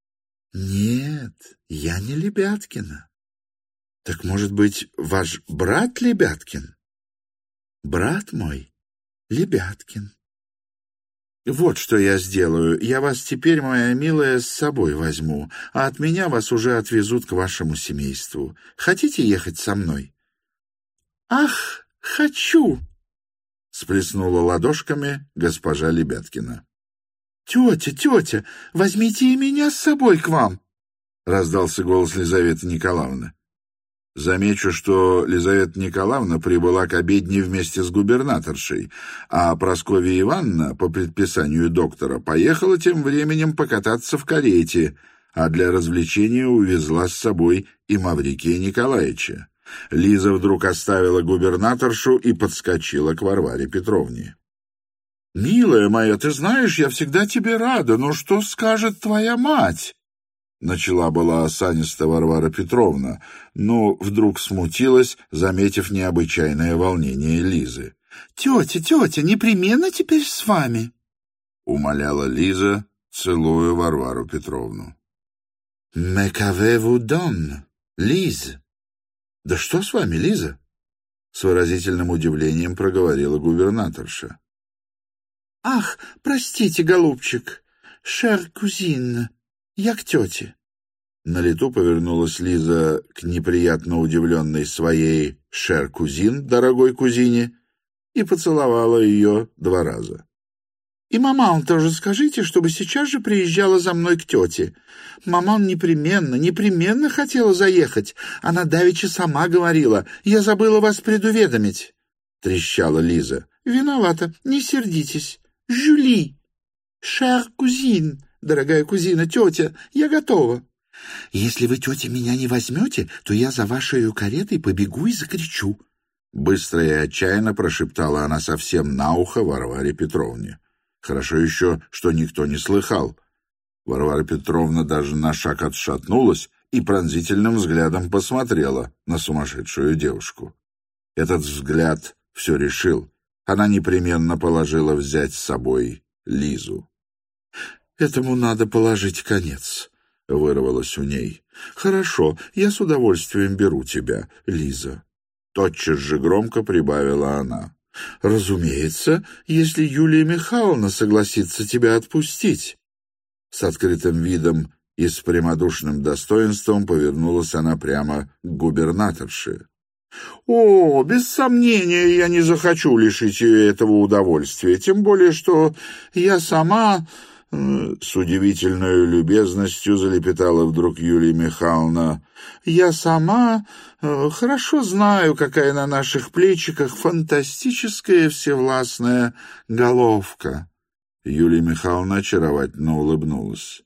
Нет, я не Лебяткина. Так, может быть, ваш брат Лебяткин? Брат мой Лебяткин. Вот что я сделаю. Я вас теперь, моя милая, с собой возьму, а от меня вас уже отвезут к вашему семейству. Хотите ехать со мной? Ах, хочу! Сплеснула ладошками госпожа Лебяткина. «Тетя, тетя, возьмите и меня с собой к вам!» — раздался голос Лизаветы Николаевны. Замечу, что Лизавета Николаевна прибыла к обедне вместе с губернаторшей, а Прасковья Ивановна, по предписанию доктора, поехала тем временем покататься в карете, а для развлечения увезла с собой и Маврикия Николаевича. Лиза вдруг оставила губернаторшу и подскочила к Варваре Петровне. «Милая моя, ты знаешь, я всегда тебе рада, но что скажет твоя мать?» Начала была осаниста Варвара Петровна, но вдруг смутилась, заметив необычайное волнение Лизы. «Тетя, тетя, непременно теперь с вами?» — умоляла Лиза, целуя Варвару Петровну. «Mais qu'avez-vous donc, Лиз?» «Да что с вами, Лиза?» — с выразительным удивлением проговорила губернаторша. «Ах, простите, голубчик, шер кузин, я к тете». На лету повернулась Лиза к неприятно удивленной своей шер кузин, дорогой кузине, и поцеловала ее два раза. «И маман тоже скажите, чтобы сейчас же приезжала за мной к тете. Маман непременно, непременно хотела заехать. Она давеча сама говорила. Я забыла вас предуведомить», — трещала Лиза. «Виновата, не сердитесь. Жюли, шер кузин, дорогая кузина, тетя, я готова. Если вы, тетя, меня не возьмете, то я за вашей каретой побегу и закричу». Быстро и отчаянно прошептала она совсем на ухо Варваре Петровне. Хорошо еще, что никто не слыхал. Варвара Петровна даже на шаг отшатнулась и пронзительным взглядом посмотрела на сумасшедшую девушку. Этот взгляд все решил. Она непременно положила взять с собой Лизу. «Этому надо положить конец», — вырвалось у ней. «Хорошо, я с удовольствием беру тебя, Лиза». Тотчас же громко прибавила она. «Разумеется, если Юлия Михайловна согласится тебя отпустить». С открытым видом и с прямодушным достоинством повернулась она прямо к губернаторше. «О, без сомнения, я не захочу лишить ее этого удовольствия, тем более, что я сама...» С удивительной любезностью залепетала вдруг Юлия Михайловна. «Я сама э, хорошо знаю, какая на наших плечиках фантастическая всевластная головка». Юлия Михайловна очаровательно улыбнулась.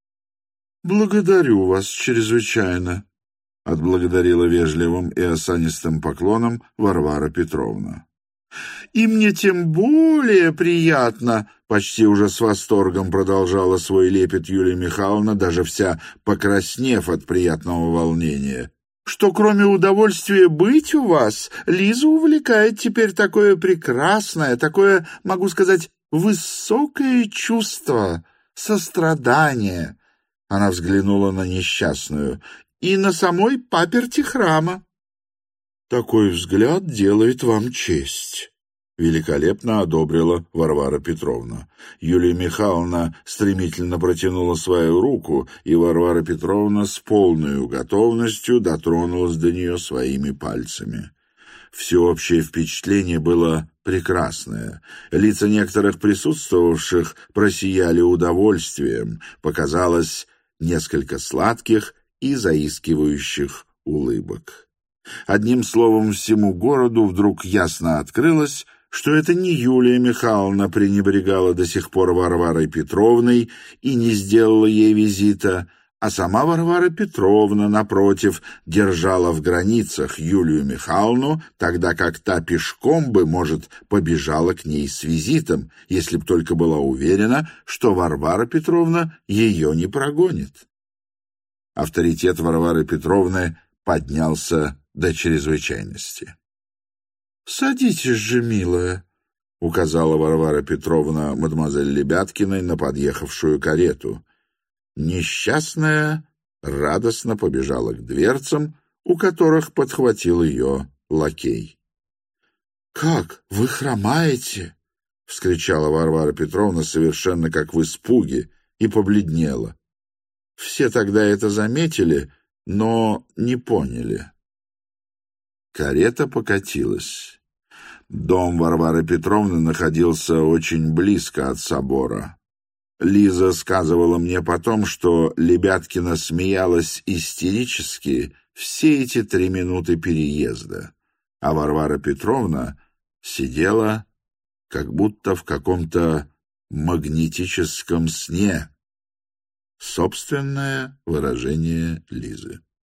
«Благодарю вас чрезвычайно», — отблагодарила вежливым и осанистым поклоном Варвара Петровна. «И мне тем более приятно», — почти уже с восторгом продолжала свой лепет Юлия Михайловна, даже вся покраснев от приятного волнения, «что кроме удовольствия быть у вас, Лизу увлекает теперь такое прекрасное, такое, могу сказать, высокое чувство, сострадание». Она взглянула на несчастную. «И на самой паперти храма». «Такой взгляд делает вам честь», великолепно одобрила Варвара Петровна. Юлия Михайловна стремительно протянула свою руку, и Варвара Петровна с полной готовностью дотронулась до нее своими пальцами. Всеобщее впечатление было прекрасное. Лица некоторых присутствовавших просияли удовольствием, показалось несколько сладких и заискивающих улыбок. Одним словом, всему городу вдруг ясно открылось, что это не Юлия Михайловна пренебрегала до сих пор Варварой Петровной и не сделала ей визита, а сама Варвара Петровна, напротив, держала в границах Юлию Михайловну, тогда как та пешком бы, может, побежала к ней с визитом, если б только была уверена, что Варвара Петровна ее не прогонит. Авторитет Варвары Петровны поднялся до чрезвычайности. — Садитесь же, милая, — указала Варвара Петровна мадемуазель Лебяткиной на подъехавшую карету. Несчастная радостно побежала к дверцам, у которых подхватил ее лакей. — Как, вы хромаете? — вскричала Варвара Петровна совершенно как в испуге и побледнела. Все тогда это заметили, но не поняли. Карета покатилась. Дом Варвары Петровны находился очень близко от собора. Лиза сказывала мне потом, что Лебяткина смеялась истерически все эти три минуты переезда, а Варвара Петровна сидела как будто в каком-то магнетическом сне. Собственное выражение Лизы.